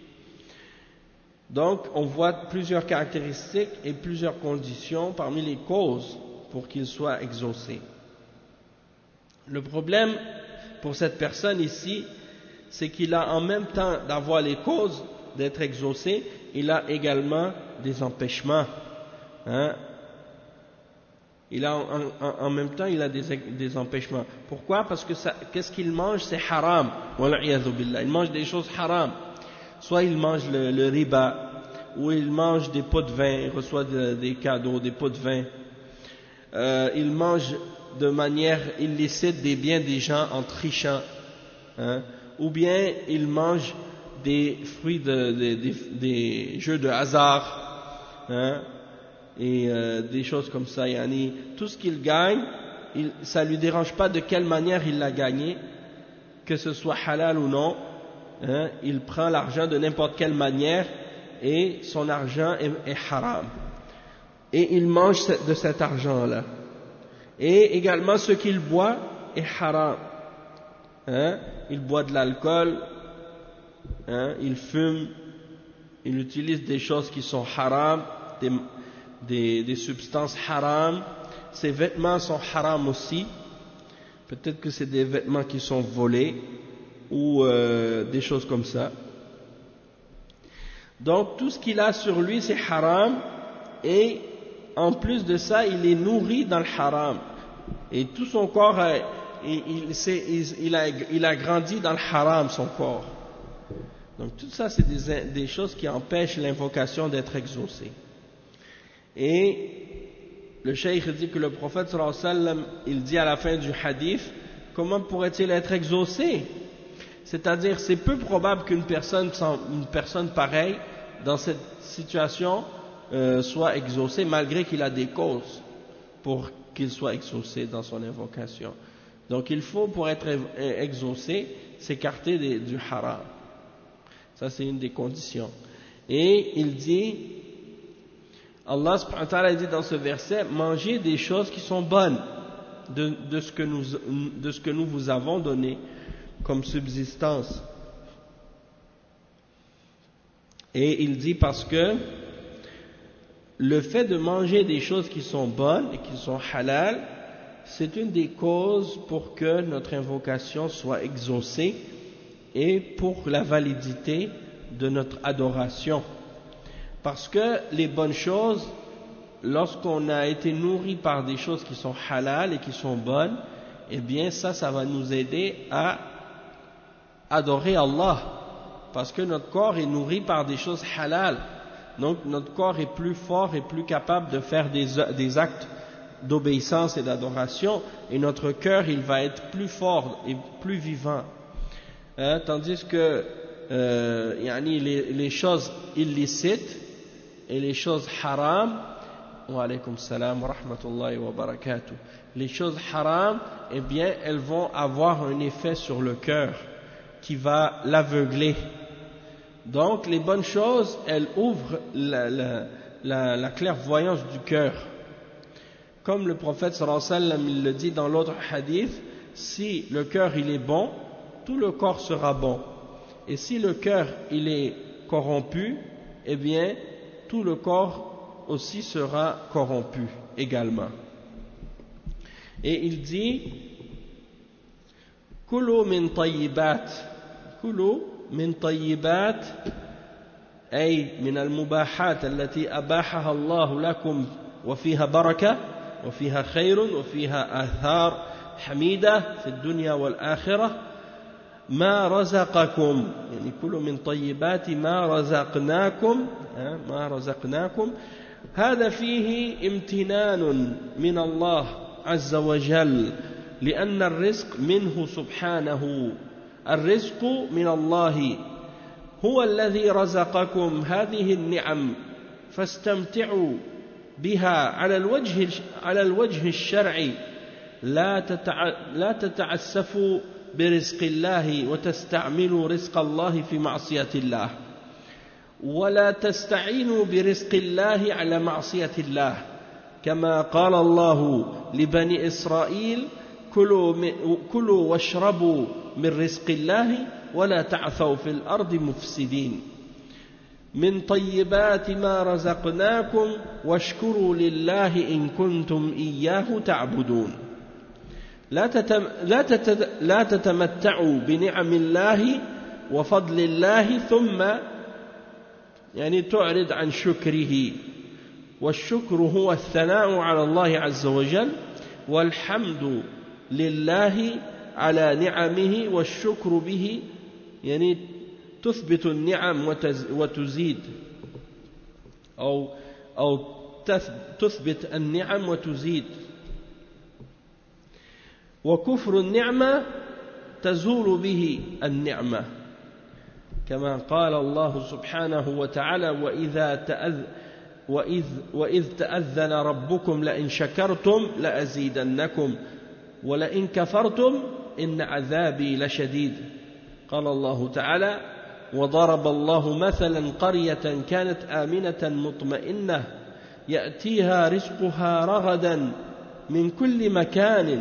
Donc, on voit plusieurs caractéristiques et plusieurs conditions parmi les causes pour qu'il soit exaucé. Le problème pour cette personne ici, c'est qu'il a en même temps d'avoir les causes d'être exaucé, il a également des empêchements. Hein? Il a en, en, en même temps, il a des, des empêchements. Pourquoi? Parce que ça, qu'est-ce qu'il mange? C'est haram. Il mange des choses haram. Soit il mange le, le riba, ou il mange des pots de vin, il reçoit de, des cadeaux, des pots de vin. Euh, il mange de manière illicite des biens des gens en trichant, hein, ou bien il mange des fruits de, de, de, des jeux de hasard, hein, et euh, des choses comme ça. Yani, tout ce qu'il gagne, il, ça ne lui dérange pas de quelle manière il l'a gagné, que ce soit halal ou non, hein, il prend l'argent de n'importe quelle manière et son argent est, est haram. Et il mange de cet argent-là. Et également ce qu'il boit est haram. Hein? Il boit de l'alcool, hein? Il fume, il utilise des choses qui sont haram, des, des, des substances haram. Ses vêtements sont haram aussi. Peut-être que c'est des vêtements qui sont volés ou euh, des choses comme ça. Donc tout ce qu'il a sur lui c'est haram et en plus de ça, il est nourri dans le haram. Et tout son corps, a, il, il, il, il, a, il a grandi dans le haram, son corps. Donc tout ça, c'est des, des choses qui empêchent l'invocation d'être exaucée. Et le cheikh dit que le prophète sallallahu alayhi wa sallam, il dit à la fin du hadith, comment pourrait-il être exaucé? C'est-à-dire, c'est peu probable qu'une personne, une personne pareille, dans cette situation, Euh, soit exaucé malgré qu'il a des causes pour qu'il soit exaucé dans son invocation. Donc il faut, pour être exaucé, s'écarter des, du haram. Ça c'est une des conditions. Et il dit, Allah subhanahu wa ta'ala dit dans ce verset, mangez des choses qui sont bonnes de, de, ce que nous, de ce que nous vous avons donné comme subsistance. Et il dit parce que le fait de manger des choses qui sont bonnes et qui sont halal, c'est une des causes pour que notre invocation soit exaucée et pour la validité de notre adoration. Parce que les bonnes choses, lorsqu'on a été nourri par des choses qui sont halal et qui sont bonnes, eh bien ça, ça va nous aider à adorer Allah, parce que notre corps est nourri par des choses halal. Donc notre corps est plus fort et plus capable de faire des, des actes d'obéissance et d'adoration, et notre cœur il va être plus fort et plus vivant. Hein, tandis que euh, yani les, les choses illicites et les choses haram, wa alaykum salam wa rahmatullahi wa barakatuh, les choses haram, eh bien elles vont avoir un effet sur le cœur qui va l'aveugler. Donc les bonnes choses, elles ouvrent la, la, la, la clairvoyance du cœur. Comme le prophète sallallahu alayhi wa sallam il le dit dans l'autre hadith, si le cœur il est bon, tout le corps sera bon. Et si le cœur il est corrompu, eh bien tout le corps aussi sera corrompu également. Et il dit Kulu min tayyibat, Kulu min tayyibat, أي من المباحات التي أباحها الله لكم وفيها بركة وفيها خير وفيها آثار حميدة في الدنيا والآخرة ما رزقكم، يعني كل من طيبات ما رزقناكم ما رزقناكم هذا فيه امتنان من الله عز وجل، لأن الرزق منه سبحانه، الرزق من الله، هو الذي رزقكم هذه النعم، فاستمتعوا بها على الوجه على الوجه الشرعي، لا تتع لا تتعسفوا برزق الله وتستعملوا رزق الله في معصية الله، ولا تستعينوا برزق الله على معصية الله، كما قال الله لبني إسرائيل كلوا كلوا واشربوا من رزق الله ولا تعثوا في الأرض مفسدين، من طيبات ما رزقناكم واشكروا لله إن كنتم إياه تعبدون. لا تتم لا, تتد لا تتمتعوا بنعم الله وفضل الله ثم يعني تعرض عن شكره، والشكر هو الثناء على الله عز وجل، والحمد لله على نعمه، والشكر به يعني تثبت النعم وتزيد أو أو تثبت النعم وتزيد، وكفر النعمة تزول به النعمة، كما قال الله سبحانه وتعالى وإذا تأذ وإذ, وإذ تأذن ربكم لئن شكرتم لأزيدنكم ولئن كفرتم إن عذابي لشديد. قال الله تعالى وضرب الله مثلا قرية كانت آمنة مطمئنة يأتيها رزقها رغدا من كل مكان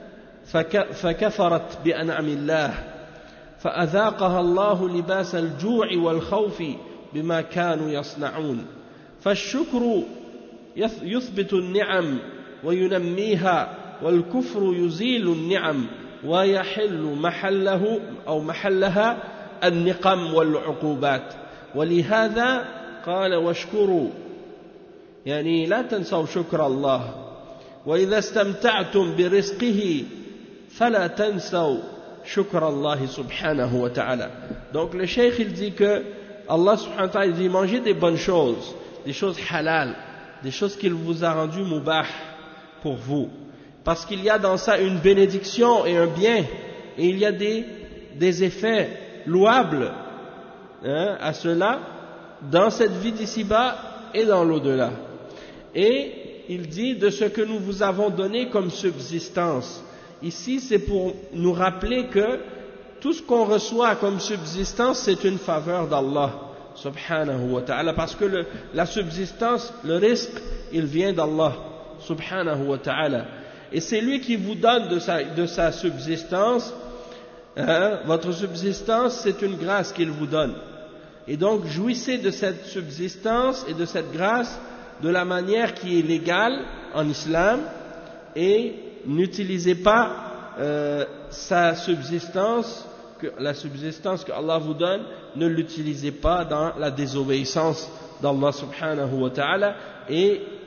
فكفرت بأنعم الله فأذاقها الله لباس الجوع والخوف بما كانوا يصنعون. فالشكر يثبت النعم وينميها، والكفر يزيل النعم ويحل محله أو محلها النقم والعقوبات. ولهذا قال واشكروا، يعني لا تنسوا شكر الله، وإذا استمتعتم برزقه فلا تنسوا شكر الله سبحانه وتعالى. Donc le cheikh il dit que Allah subhanahu wa ta'ala il dit mangez des bonnes choses, des choses halal, des choses qu'il vous a rendues mubah pour vous, parce qu'il y a dans ça une bénédiction et un bien, et il y a des, des effets louables hein, à cela dans cette vie d'ici-bas et dans l'au-delà. Et il dit de ce que nous vous avons donné comme subsistance. Ici c'est pour nous rappeler que tout ce qu'on reçoit comme subsistance c'est une faveur d'Allah subhanahu wa ta'ala, parce que le, la subsistance, le risque, il vient d'Allah subhanahu wa ta'ala, et c'est lui qui vous donne de sa, de sa subsistance hein, votre subsistance c'est une grâce qu'il vous donne, et donc jouissez de cette subsistance et de cette grâce de la manière qui est légale en islam, et n'utilisez pas euh, sa subsistance, que, la subsistance que Allah vous donne, ne l'utilisez pas dans la désobéissance d'Allah subhanahu wa ta'ala, et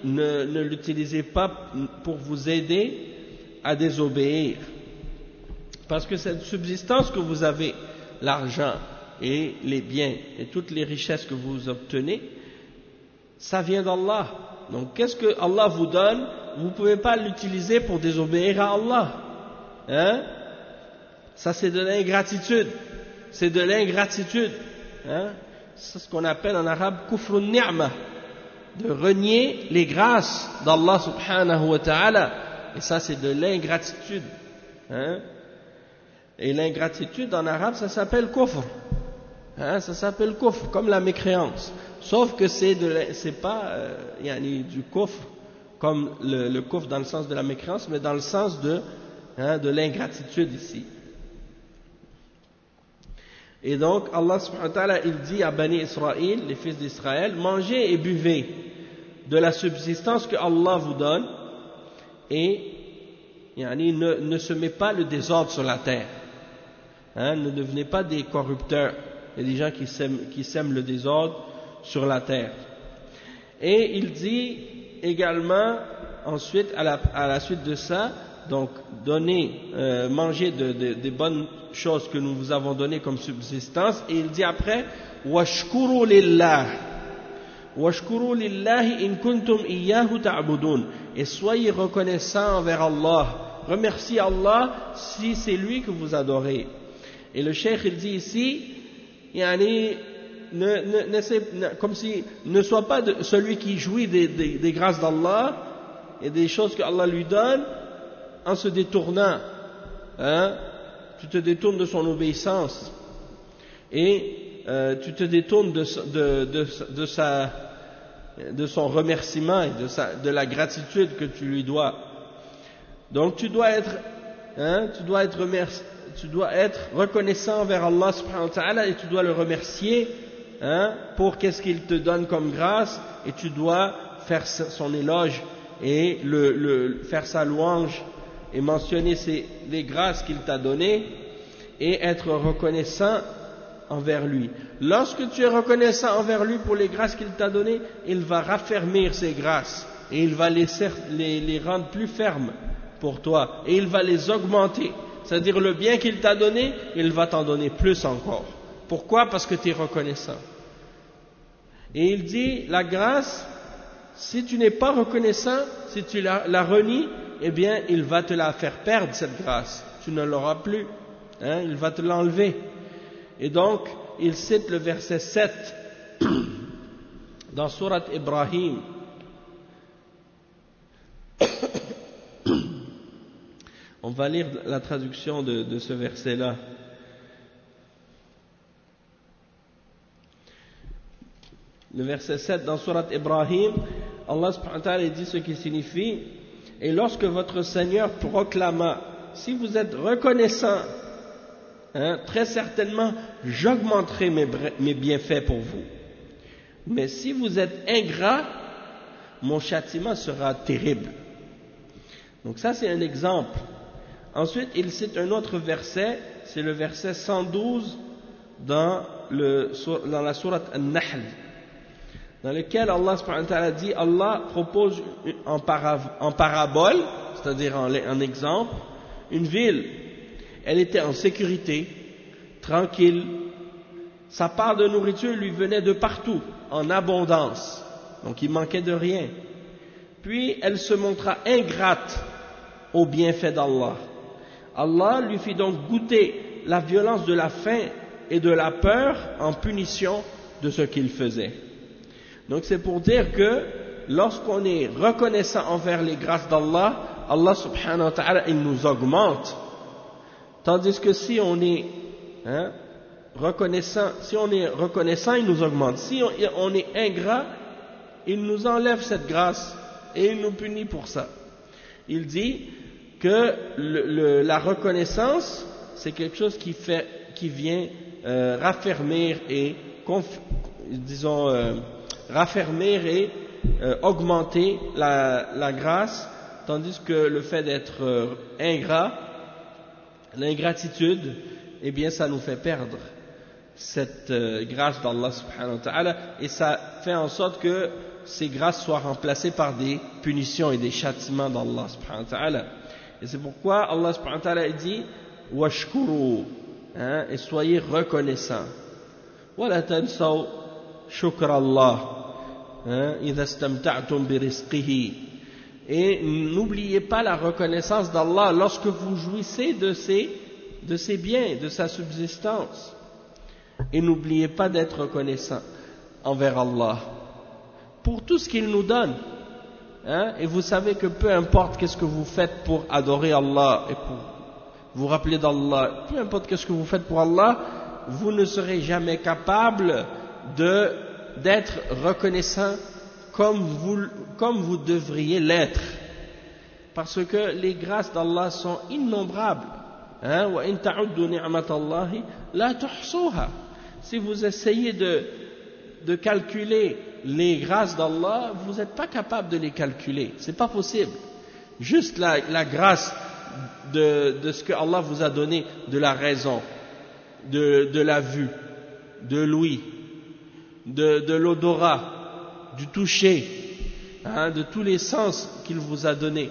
ne, ne l'utilisez pas pour vous aider à désobéir. Parce que cette subsistance que vous avez, l'argent et les biens et toutes les richesses que vous obtenez, ça vient d'Allah. Donc qu'est-ce que Allah vous donne? Vous ne pouvez pas l'utiliser pour désobéir à Allah. Hein? Ça c'est de l'ingratitude. C'est de l'ingratitude. Hein? C'est ce qu'on appelle en arabe kufrun ni'ma, de renier les grâces d'Allah subhanahu wa ta'ala. Et ça c'est de l'ingratitude. Hein? Et l'ingratitude en arabe ça s'appelle kufr. Hein? Ça s'appelle kufr, comme la mécréance. Sauf que c'est de c'est pas euh, yani, du kufr comme le, le kufr dans le sens de la mécréance, mais dans le sens de, hein, de l'ingratitude ici. Et donc Allah subhanahu wa ta'ala il dit à Bani Israël, les fils d'Israël, mangez et buvez de la subsistance que Allah vous donne et yani, ne, ne semez pas le désordre sur la terre. Hein, ne devenez pas des corrupteurs. Il y a des gens qui sèment, qui sèment le désordre sur la terre. Et il dit également ensuite à la, à la suite de ça, donc donner, euh, manger de, de, des bonnes choses que nous vous avons données comme subsistance. Et il dit après washkuru lillah washkuru lillahi in kuntum iyyahu ta'budun, et soyez reconnaissants envers Allah, remerciez Allah si c'est lui que vous adorez. Et le cheikh il dit ici yani, ne, ne, ne, comme si ne sois pas de, celui qui jouit des, des, des grâces d'Allah et des choses que Allah lui donne en se détournant. Hein? Tu te détournes de son obéissance et euh, tu te détournes de, de, de, de, sa, de son remerciement et de, sa, de la gratitude que tu lui dois. Donc tu dois être, hein, tu dois être remercié. Tu dois être reconnaissant envers Allah subhanahu wa ta'ala et tu dois le remercier, hein, pour qu'est-ce qu'il te donne comme grâce, et tu dois faire son éloge et le, le, faire sa louange et mentionner ses, les grâces qu'il t'a données et être reconnaissant envers lui. Lorsque tu es reconnaissant envers lui pour les grâces qu'il t'a données, il va raffermir ses grâces et il va les, les, les rendre plus fermes pour toi et il va les augmenter. C'est-à-dire le bien qu'il t'a donné, il va t'en donner plus encore. Pourquoi? Parce que tu es reconnaissant. Et il dit, la grâce, si tu n'es pas reconnaissant, si tu la, la renies, eh bien, il va te la faire perdre, cette grâce. Tu ne l'auras plus. Hein, il va te l'enlever. Et donc, il cite le verset sept dans Sourate Ibrahim. On va lire la traduction de, de ce verset-là. Le verset sept dans Sourate Ibrahim, Allah subhanahu wa ta'ala dit ce qui signifie: et lorsque votre Seigneur proclama, si vous êtes reconnaissant, hein, très certainement j'augmenterai mes, mes bienfaits pour vous. Mais si vous êtes ingrat, mon châtiment sera terrible. Donc ça c'est un exemple. Ensuite, il cite un autre verset, c'est le verset cent douze dans, le, dans la sourate An-Nahl, dans lequel Allah subhanahu wa ta'ala dit, Allah propose en, para, en parabole, c'est-à-dire en, en exemple, une ville. Elle était en sécurité, tranquille, sa part de nourriture lui venait de partout, en abondance, donc il manquait de rien. Puis elle se montra ingrate aux bienfaits d'Allah. Allah lui fit donc goûter la violence de la faim et de la peur en punition de ce qu'il faisait. Donc c'est pour dire que lorsqu'on est reconnaissant envers les grâces d'Allah, Allah subhanahu wa ta'ala il nous augmente. Tandis que si on est hein, reconnaissant, si on est reconnaissant, il nous augmente. Si on, on est ingrat, il nous enlève cette grâce et il nous punit pour ça. Il dit que le, le, la reconnaissance, c'est quelque chose qui, fait, qui vient euh, raffermir et, conf, disons, euh, raffermir et euh, augmenter la, la grâce, tandis que le fait d'être euh, ingrat, l'ingratitude, eh bien ça nous fait perdre cette euh, grâce d'Allah subhanahu wa ta'ala, et ça fait en sorte que ces grâces soient remplacées par des punitions et des châtiments d'Allah subhanahu wa ta'ala. Et c'est pourquoi Allah subhanahu wa ta'ala dit washkuru, hein, et soyez reconnaissants. Wala tansaw shukra Allah idha istamta'tum bi rizqihi. Et n'oubliez pas la reconnaissance d'Allah lorsque vous jouissez de ses, de ses biens, de sa subsistance. Et n'oubliez pas d'être reconnaissant envers Allah pour tout ce qu'il nous donne. Hein? Et vous savez que peu importe qu'est-ce que vous faites pour adorer Allah et pour vous rappeler d'Allah, peu importe qu'est-ce que vous faites pour Allah, vous ne serez jamais capable de, d'être reconnaissant comme vous, comme vous devriez l'être. Parce que les grâces d'Allah sont innombrables. Hein? Wa in ta'uddu ni'matallahi la tuhsuha. Si vous essayez de, de calculer les grâces d'Allah, vous n'êtes pas capable de les calculer. C'est pas possible. Juste la, la grâce de, de ce que Allah vous a donné, de la raison, de, de la vue, de l'ouïe, de, de l'odorat, du toucher, hein, de tous les sens qu'il vous a donnés,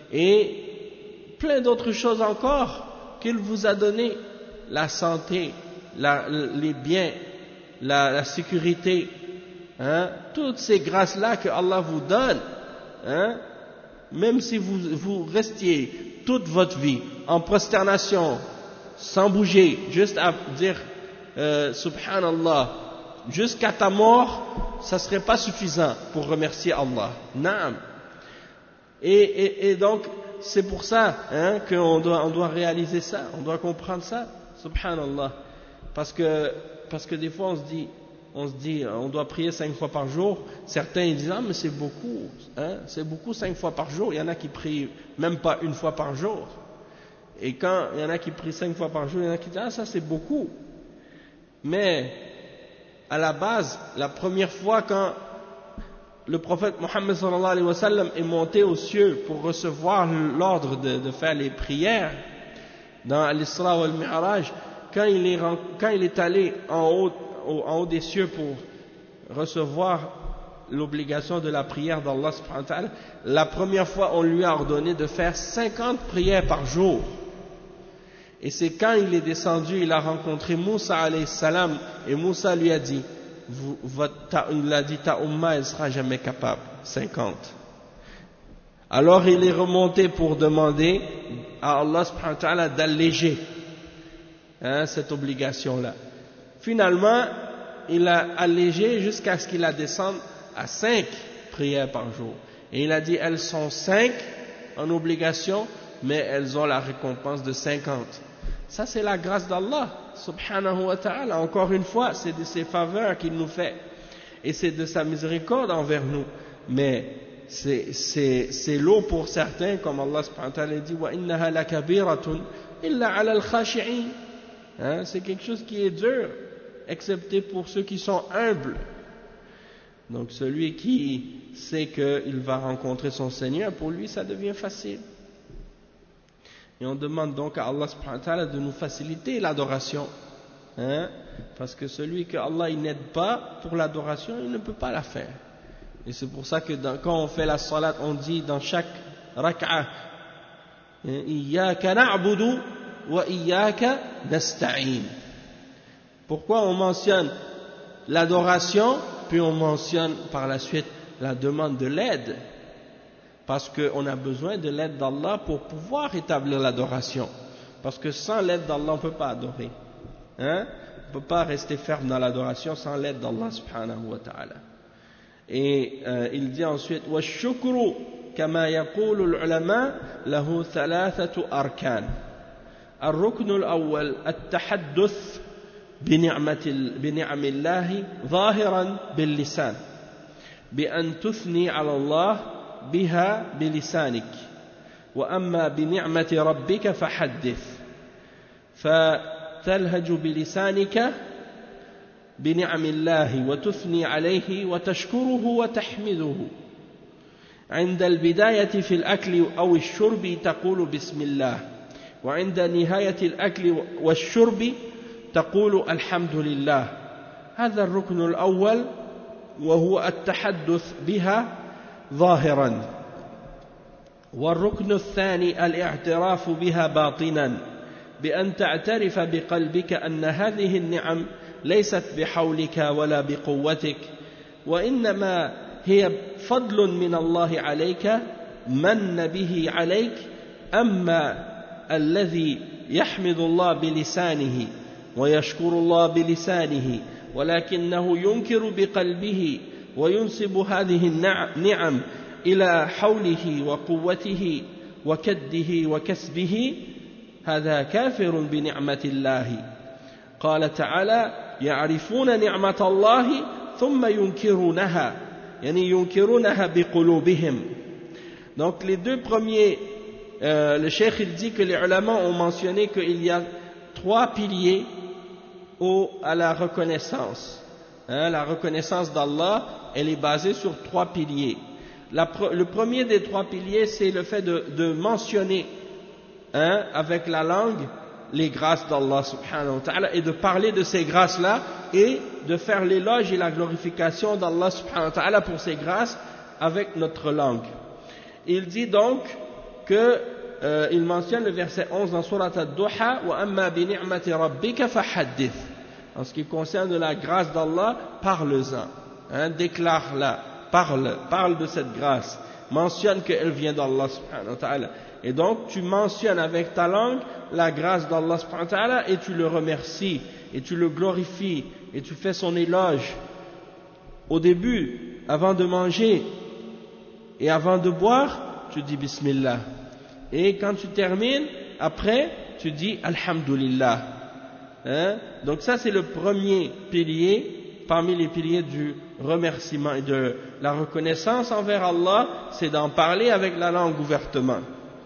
et plein d'autres choses encore qu'il vous a donné, la santé, la, les biens, la, la sécurité, hein, toutes ces grâces-là que Allah vous donne, hein, même si vous, vous restiez toute votre vie en prosternation, sans bouger, juste à dire euh, Subhanallah, jusqu'à ta mort, ça ne serait pas suffisant pour remercier Allah. Naam. Et, et, et donc, c'est pour ça hein, qu'on doit, on doit réaliser ça, on doit comprendre ça. Subhanallah. Parce que, parce que des fois, on se dit, on se dit, on doit prier cinq fois par jour. Certains ils disent, ah, mais c'est beaucoup, hein, c'est beaucoup cinq fois par jour. Il y en a qui prient même pas une fois par jour. Et quand il y en a qui prient cinq fois par jour, il y en a qui disent, ah, ça c'est beaucoup. Mais, à la base, la première fois quand le prophète Mohammed sallallahu alayhi wa sallam est monté aux cieux pour recevoir l'ordre de, de faire les prières, dans l'Isra wal Mi'raj, quand il est, quand il est allé en haut, en haut des cieux pour recevoir l'obligation de la prière d'Allah subhanahu wa ta'ala, la première fois on lui a ordonné de faire cinquante prières par jour. Et c'est quand il est descendu, il a rencontré Moussa alayhi salam, et Moussa lui a dit, vous, votre, ta, il a dit, ta umma, elle sera jamais capable, cinquante. Alors il est remonté pour demander à Allah subhanahu wa ta'ala d'alléger hein, cette obligation-là. Finalement, il a allégé jusqu'à ce qu'il la descende à cinq prières par jour. Et il a dit, elles sont cinq en obligation, mais elles ont la récompense de cinquante. Ça, c'est la grâce d'Allah, subhanahu wa ta'ala. Encore une fois, c'est de ses faveurs qu'il nous fait. Et c'est de sa miséricorde envers nous. Mais c'est, c'est, c'est lourd pour certains, comme Allah subhanahu wa ta'ala dit, wa innaha lakabiratun illa ala al-khashi'in. Hein, c'est quelque chose qui est dur, excepté pour ceux qui sont humbles. Donc celui qui sait qu'il va rencontrer son Seigneur, pour lui ça devient facile. Et on demande donc à Allah subhanahu wa ta'ala de nous faciliter l'adoration. Hein, parce que celui que Allah il n'aide pas pour l'adoration, il ne peut pas la faire. Et c'est pour ça que dans, quand on fait la salat, on dit dans chaque rak'a, Iyyaka na'budu wa iyyaka nasta'in. Pourquoi on mentionne l'adoration, puis on mentionne par la suite la demande de l'aide? Parce qu'on a besoin de l'aide d'Allah pour pouvoir établir l'adoration. Parce que sans l'aide d'Allah, on ne peut pas adorer. Hein? On ne peut pas rester ferme dans l'adoration sans l'aide d'Allah subhanahu wa ta'ala. Et euh, il dit ensuite, وَالشُّكْرُ كَمَا يَقُولُ الْعُلَمَاء لَهُ ثَلَاثَةُ أَرْكَانٍ. الركن الأول التحدث بنعمة بنعم الله ظاهرا باللسان بأن تثني على الله بها بلسانك وأما بنعمة ربك فحدث فتلهج بلسانك بنعم الله وتثني عليه وتشكره وتحمده عند البداية في الأكل أو الشرب تقول بسم الله وعند نهاية الأكل والشرب تقول الحمد لله. هذا الركن الأول وهو التحدث بها ظاهرا. والركن الثاني الاعتراف بها باطنا، بأن تعترف بقلبك أن هذه النعم ليست بحولك ولا بقوتك، وإنما هي فضل من الله عليك من به عليك. أما الذي يحمد الله بلسانه ويشكر الله بلسانه ولكنه ينكر بقلبه وينسب هذه النعم إلى حوله وقوته وكده وكسبه، هذا كافر بنعمة الله. قال تعالى: يعرفون نعمة الله ثم ينكرونها، يعني ينكرونها بقلوبهم. Donc les deux premiers, euh, le cheikh il dit que les ulama ont mentionné qu'il y a trois piliers au, à la reconnaissance. Hein, la reconnaissance d'Allah, elle est basée sur trois piliers. La, le premier des trois piliers, c'est le fait de, de mentionner hein, avec la langue les grâces d'Allah subhanahu wa ta'ala et de parler de ces grâces-là et de faire l'éloge et la glorification d'Allah subhanahu wa ta'ala pour ces grâces avec notre langue. Il dit donc que euh, il mentionne le verset onze dans Surat Ad-Duha: wa amma bi ni'mati rabbika fahaddith. En ce qui concerne la grâce d'Allah, parle-en, hein, déclare-la, parle, parle de cette grâce, mentionne qu'elle vient d'Allah subhanahu wa ta'ala. Et donc tu mentionnes avec ta langue la grâce d'Allah subhanahu wa ta'ala et tu le remercies et tu le glorifies et tu fais son éloge au début, avant de manger et avant de boire, tu dis Bismillah. Et quand tu termines, après, tu dis Alhamdulillah. Hein? Donc ça, c'est le premier pilier, parmi les piliers du remerciement et de la reconnaissance envers Allah, c'est d'en parler avec la langue ouvertement.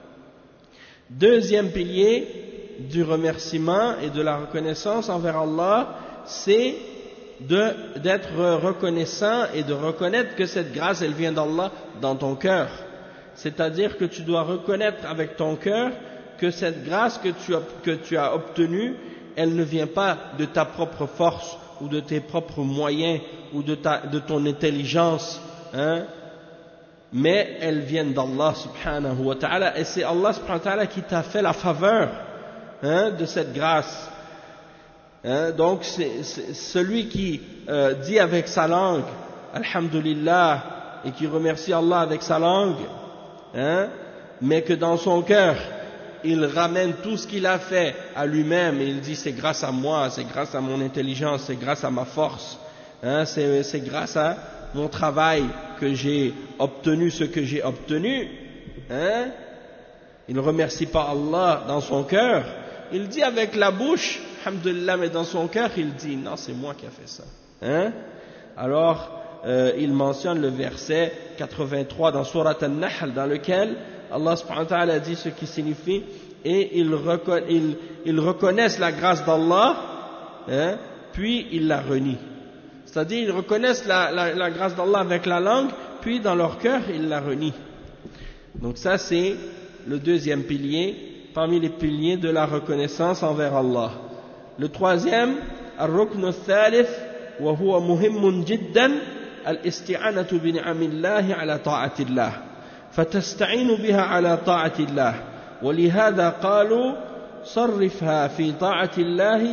Deuxième pilier du remerciement et de la reconnaissance envers Allah, c'est de, d'être reconnaissant et de reconnaître que cette grâce, elle vient d'Allah dans ton cœur. C'est-à-dire que tu dois reconnaître avec ton cœur que cette grâce que tu as, que tu as obtenue, elle ne vient pas de ta propre force ou de tes propres moyens ou de, ta, de ton intelligence, hein, mais elles viennent d'Allah subhanahu wa ta'ala, et c'est Allah subhanahu wa ta'ala qui t'a fait la faveur hein, de cette grâce. Hein, donc c'est, c'est celui qui euh, dit avec sa langue Alhamdulillah et qui remercie Allah avec sa langue, hein, mais que dans son cœur il ramène tout ce qu'il a fait à lui-même et il dit c'est grâce à moi, c'est grâce à mon intelligence, c'est grâce à ma force, hein, c'est, c'est grâce à mon travail que j'ai obtenu ce que j'ai obtenu, hein, il ne remercie pas Allah dans son cœur, il dit avec la bouche Alhamdulillah, mais dans son cœur il dit non, c'est moi qui ai fait ça, hein. Alors euh, il mentionne le verset quatre-vingt-trois dans Surat An-Nahl dans lequel Allah subhanahu wa ta'ala dit ce qui signifie et ils, reconna, ils, ils reconnaissent la grâce d'Allah, hein, puis ils la renient. C'est-à-dire ils reconnaissent la, la, la grâce d'Allah avec la langue, puis dans leur cœur ils la renient. Donc ça c'est le deuxième pilier parmi les piliers de la reconnaissance envers Allah. Le troisième, al-rukn al-thalith, wa huwa muhimmun jiddan, al-isti'anatu bi ni'amillahi ala ta'atillah. فتستعين بها على طاعة الله ولهذا قالوا صرفها في طاعة الله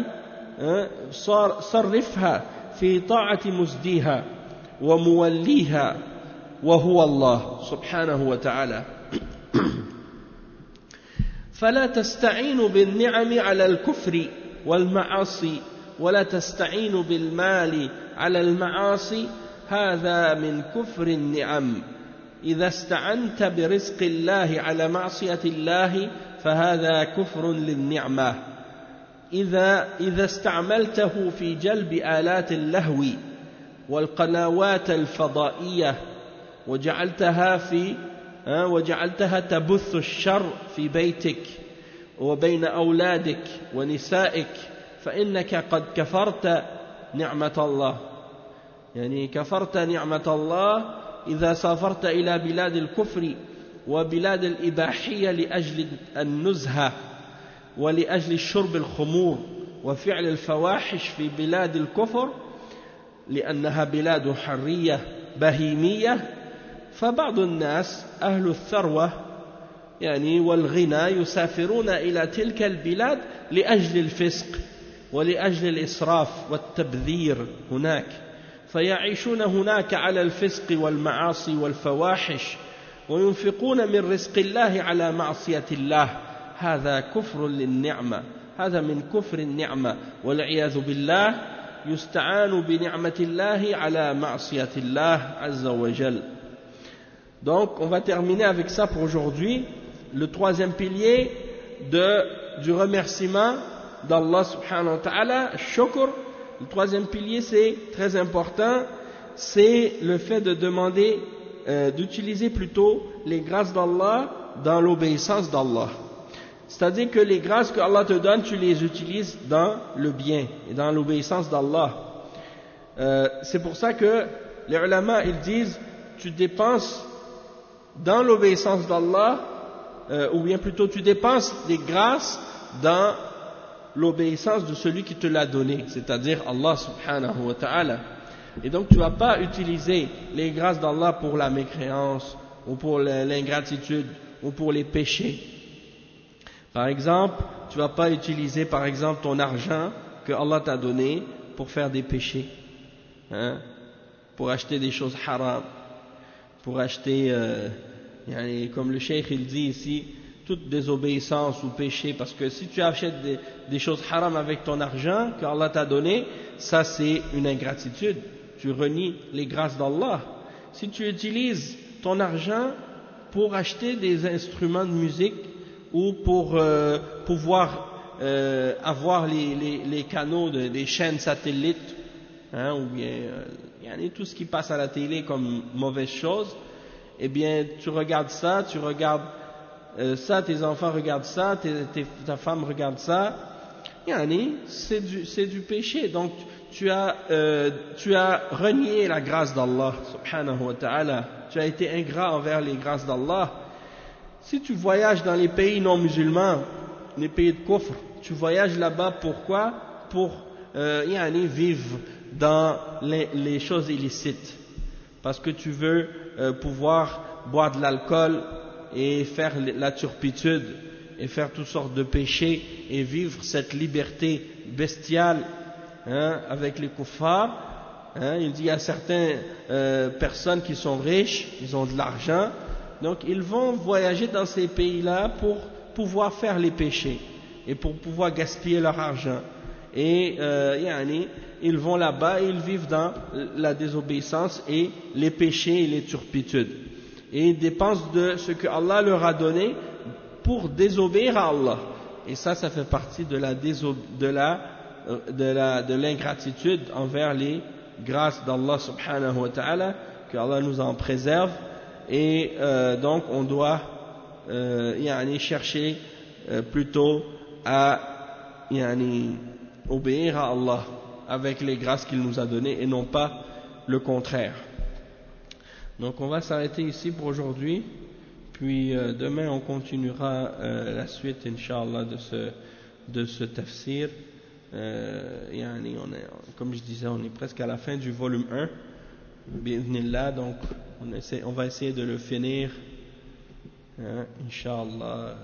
صرفها في طاعة مزديها وموليها وهو الله سبحانه وتعالى فلا تستعين بالنعم على الكفر والمعاصي ولا تستعين بالمال على المعاصي هذا من كفر النعم إذا استعنت برزق الله على معصية الله فهذا كفر للنعمة إذا إذا استعملته في جلب آلات اللهو والقنوات الفضائية وجعلتها في وجعلتها تبث الشر في بيتك وبين أولادك ونسائك فإنك قد كفرت نعمة الله، يعني كفرت نعمة الله إذا سافرت إلى بلاد الكفر وبلاد الإباحية لأجل النزهة ولأجل الشرب الخمور وفعل الفواحش في بلاد الكفر لأنها بلاد حرية بهيمية، فبعض الناس أهل الثروة يعني والغنى يسافرون إلى تلك البلاد لأجل الفسق ولأجل الإسراف والتبذير هناك، فيعيشون هناك على الفسق والمعاصي والفواحش وينفقون من رزق الله على معصية الله. هذا كفر للنعمة، هذا من كفر النعمة والعياذ بالله. يستعان بنعمة الله على معصية الله عز وجل. Donc on va terminer avec ça pour aujourd'hui. Le troisième pilier de, du remerciement d'Allah subhanahu wa ta'ala, shukr. Le troisième pilier, c'est très important, c'est le fait de demander, euh, d'utiliser plutôt les grâces d'Allah dans l'obéissance d'Allah. C'est-à-dire que les grâces que Allah te donne, tu les utilises dans le bien et dans l'obéissance d'Allah. Euh, c'est pour ça que les ulama, ils disent, tu dépenses dans l'obéissance d'Allah, euh, ou bien plutôt tu dépenses des grâces dans l'obéissance de celui qui te l'a donné, c'est-à-dire Allah subhanahu wa ta'ala. Et donc tu ne vas pas utiliser les grâces d'Allah pour la mécréance, ou pour l'ingratitude, ou pour les péchés. Par exemple, tu ne vas pas utiliser par exemple ton argent que Allah t'a donné pour faire des péchés, hein, pour acheter des choses haram, pour acheter, euh, comme le cheikh il dit ici, toute désobéissance ou péché, parce que si tu achètes des, des choses haram avec ton argent que Allah t'a donné, ça c'est une ingratitude, tu renies les grâces d'Allah. Si tu utilises ton argent pour acheter des instruments de musique ou pour euh, pouvoir euh, avoir les, les, les canaux de, des chaînes satellites, hein, ou bien euh, tout ce qui passe à la télé comme mauvaise chose, eh bien tu regardes ça, tu regardes euh, ça, tes enfants regardent ça, tes, tes, ta femme regarde ça, c'est du, c'est du péché. Donc tu as, euh, tu as renié la grâce d'Allah subhanahu wa ta'ala, tu as été ingrat envers les grâces d'Allah. Si tu voyages dans les pays non musulmans, les pays de kufr, tu voyages là-bas pourquoi? Pour euh, vivre dans les, les choses illicites, parce que tu veux euh, pouvoir boire de l'alcool et faire la turpitude et faire toutes sortes de péchés et vivre cette liberté bestiale, hein, avec les kuffars. Hein, il dit il y a certaines euh, personnes qui sont riches, ils ont de l'argent, donc ils vont voyager dans ces pays-là pour pouvoir faire les péchés et pour pouvoir gaspiller leur argent. Et euh, yani, ils vont là-bas et ils vivent dans la désobéissance et les péchés et les turpitudes. Et ils dépensent de ce que Allah leur a donné pour désobéir à Allah. Et ça, ça fait partie de la de la de la de l'ingratitude envers les grâces d'Allah subhanahu wa ta'ala, que Allah nous en préserve. Et euh, donc on doit euh, yani, chercher euh, plutôt à yani, obéir à Allah avec les grâces qu'il nous a données et non pas le contraire. Donc on va s'arrêter ici pour aujourd'hui, puis euh, demain on continuera euh, la suite Inch'Allah de ce, de ce tafsir. Euh, yani on est, comme je disais, on est presque à la fin du volume un, bi'idhnillah, donc on, essaie, on va essayer de le finir, hein, Inch'Allah,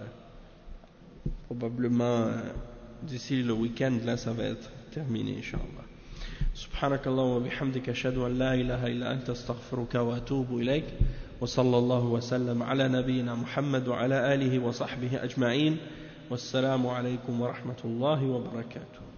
probablement euh, d'ici le week-end, là ça va être terminé Inch'Allah. سبحانك اللهم وبحمدك أشهد أن لا إله إلا أنت أستغفرك وأتوب إليك وصلى الله وسلم على نبينا محمد وعلى آله وصحبه أجمعين والسلام عليكم ورحمة الله وبركاته.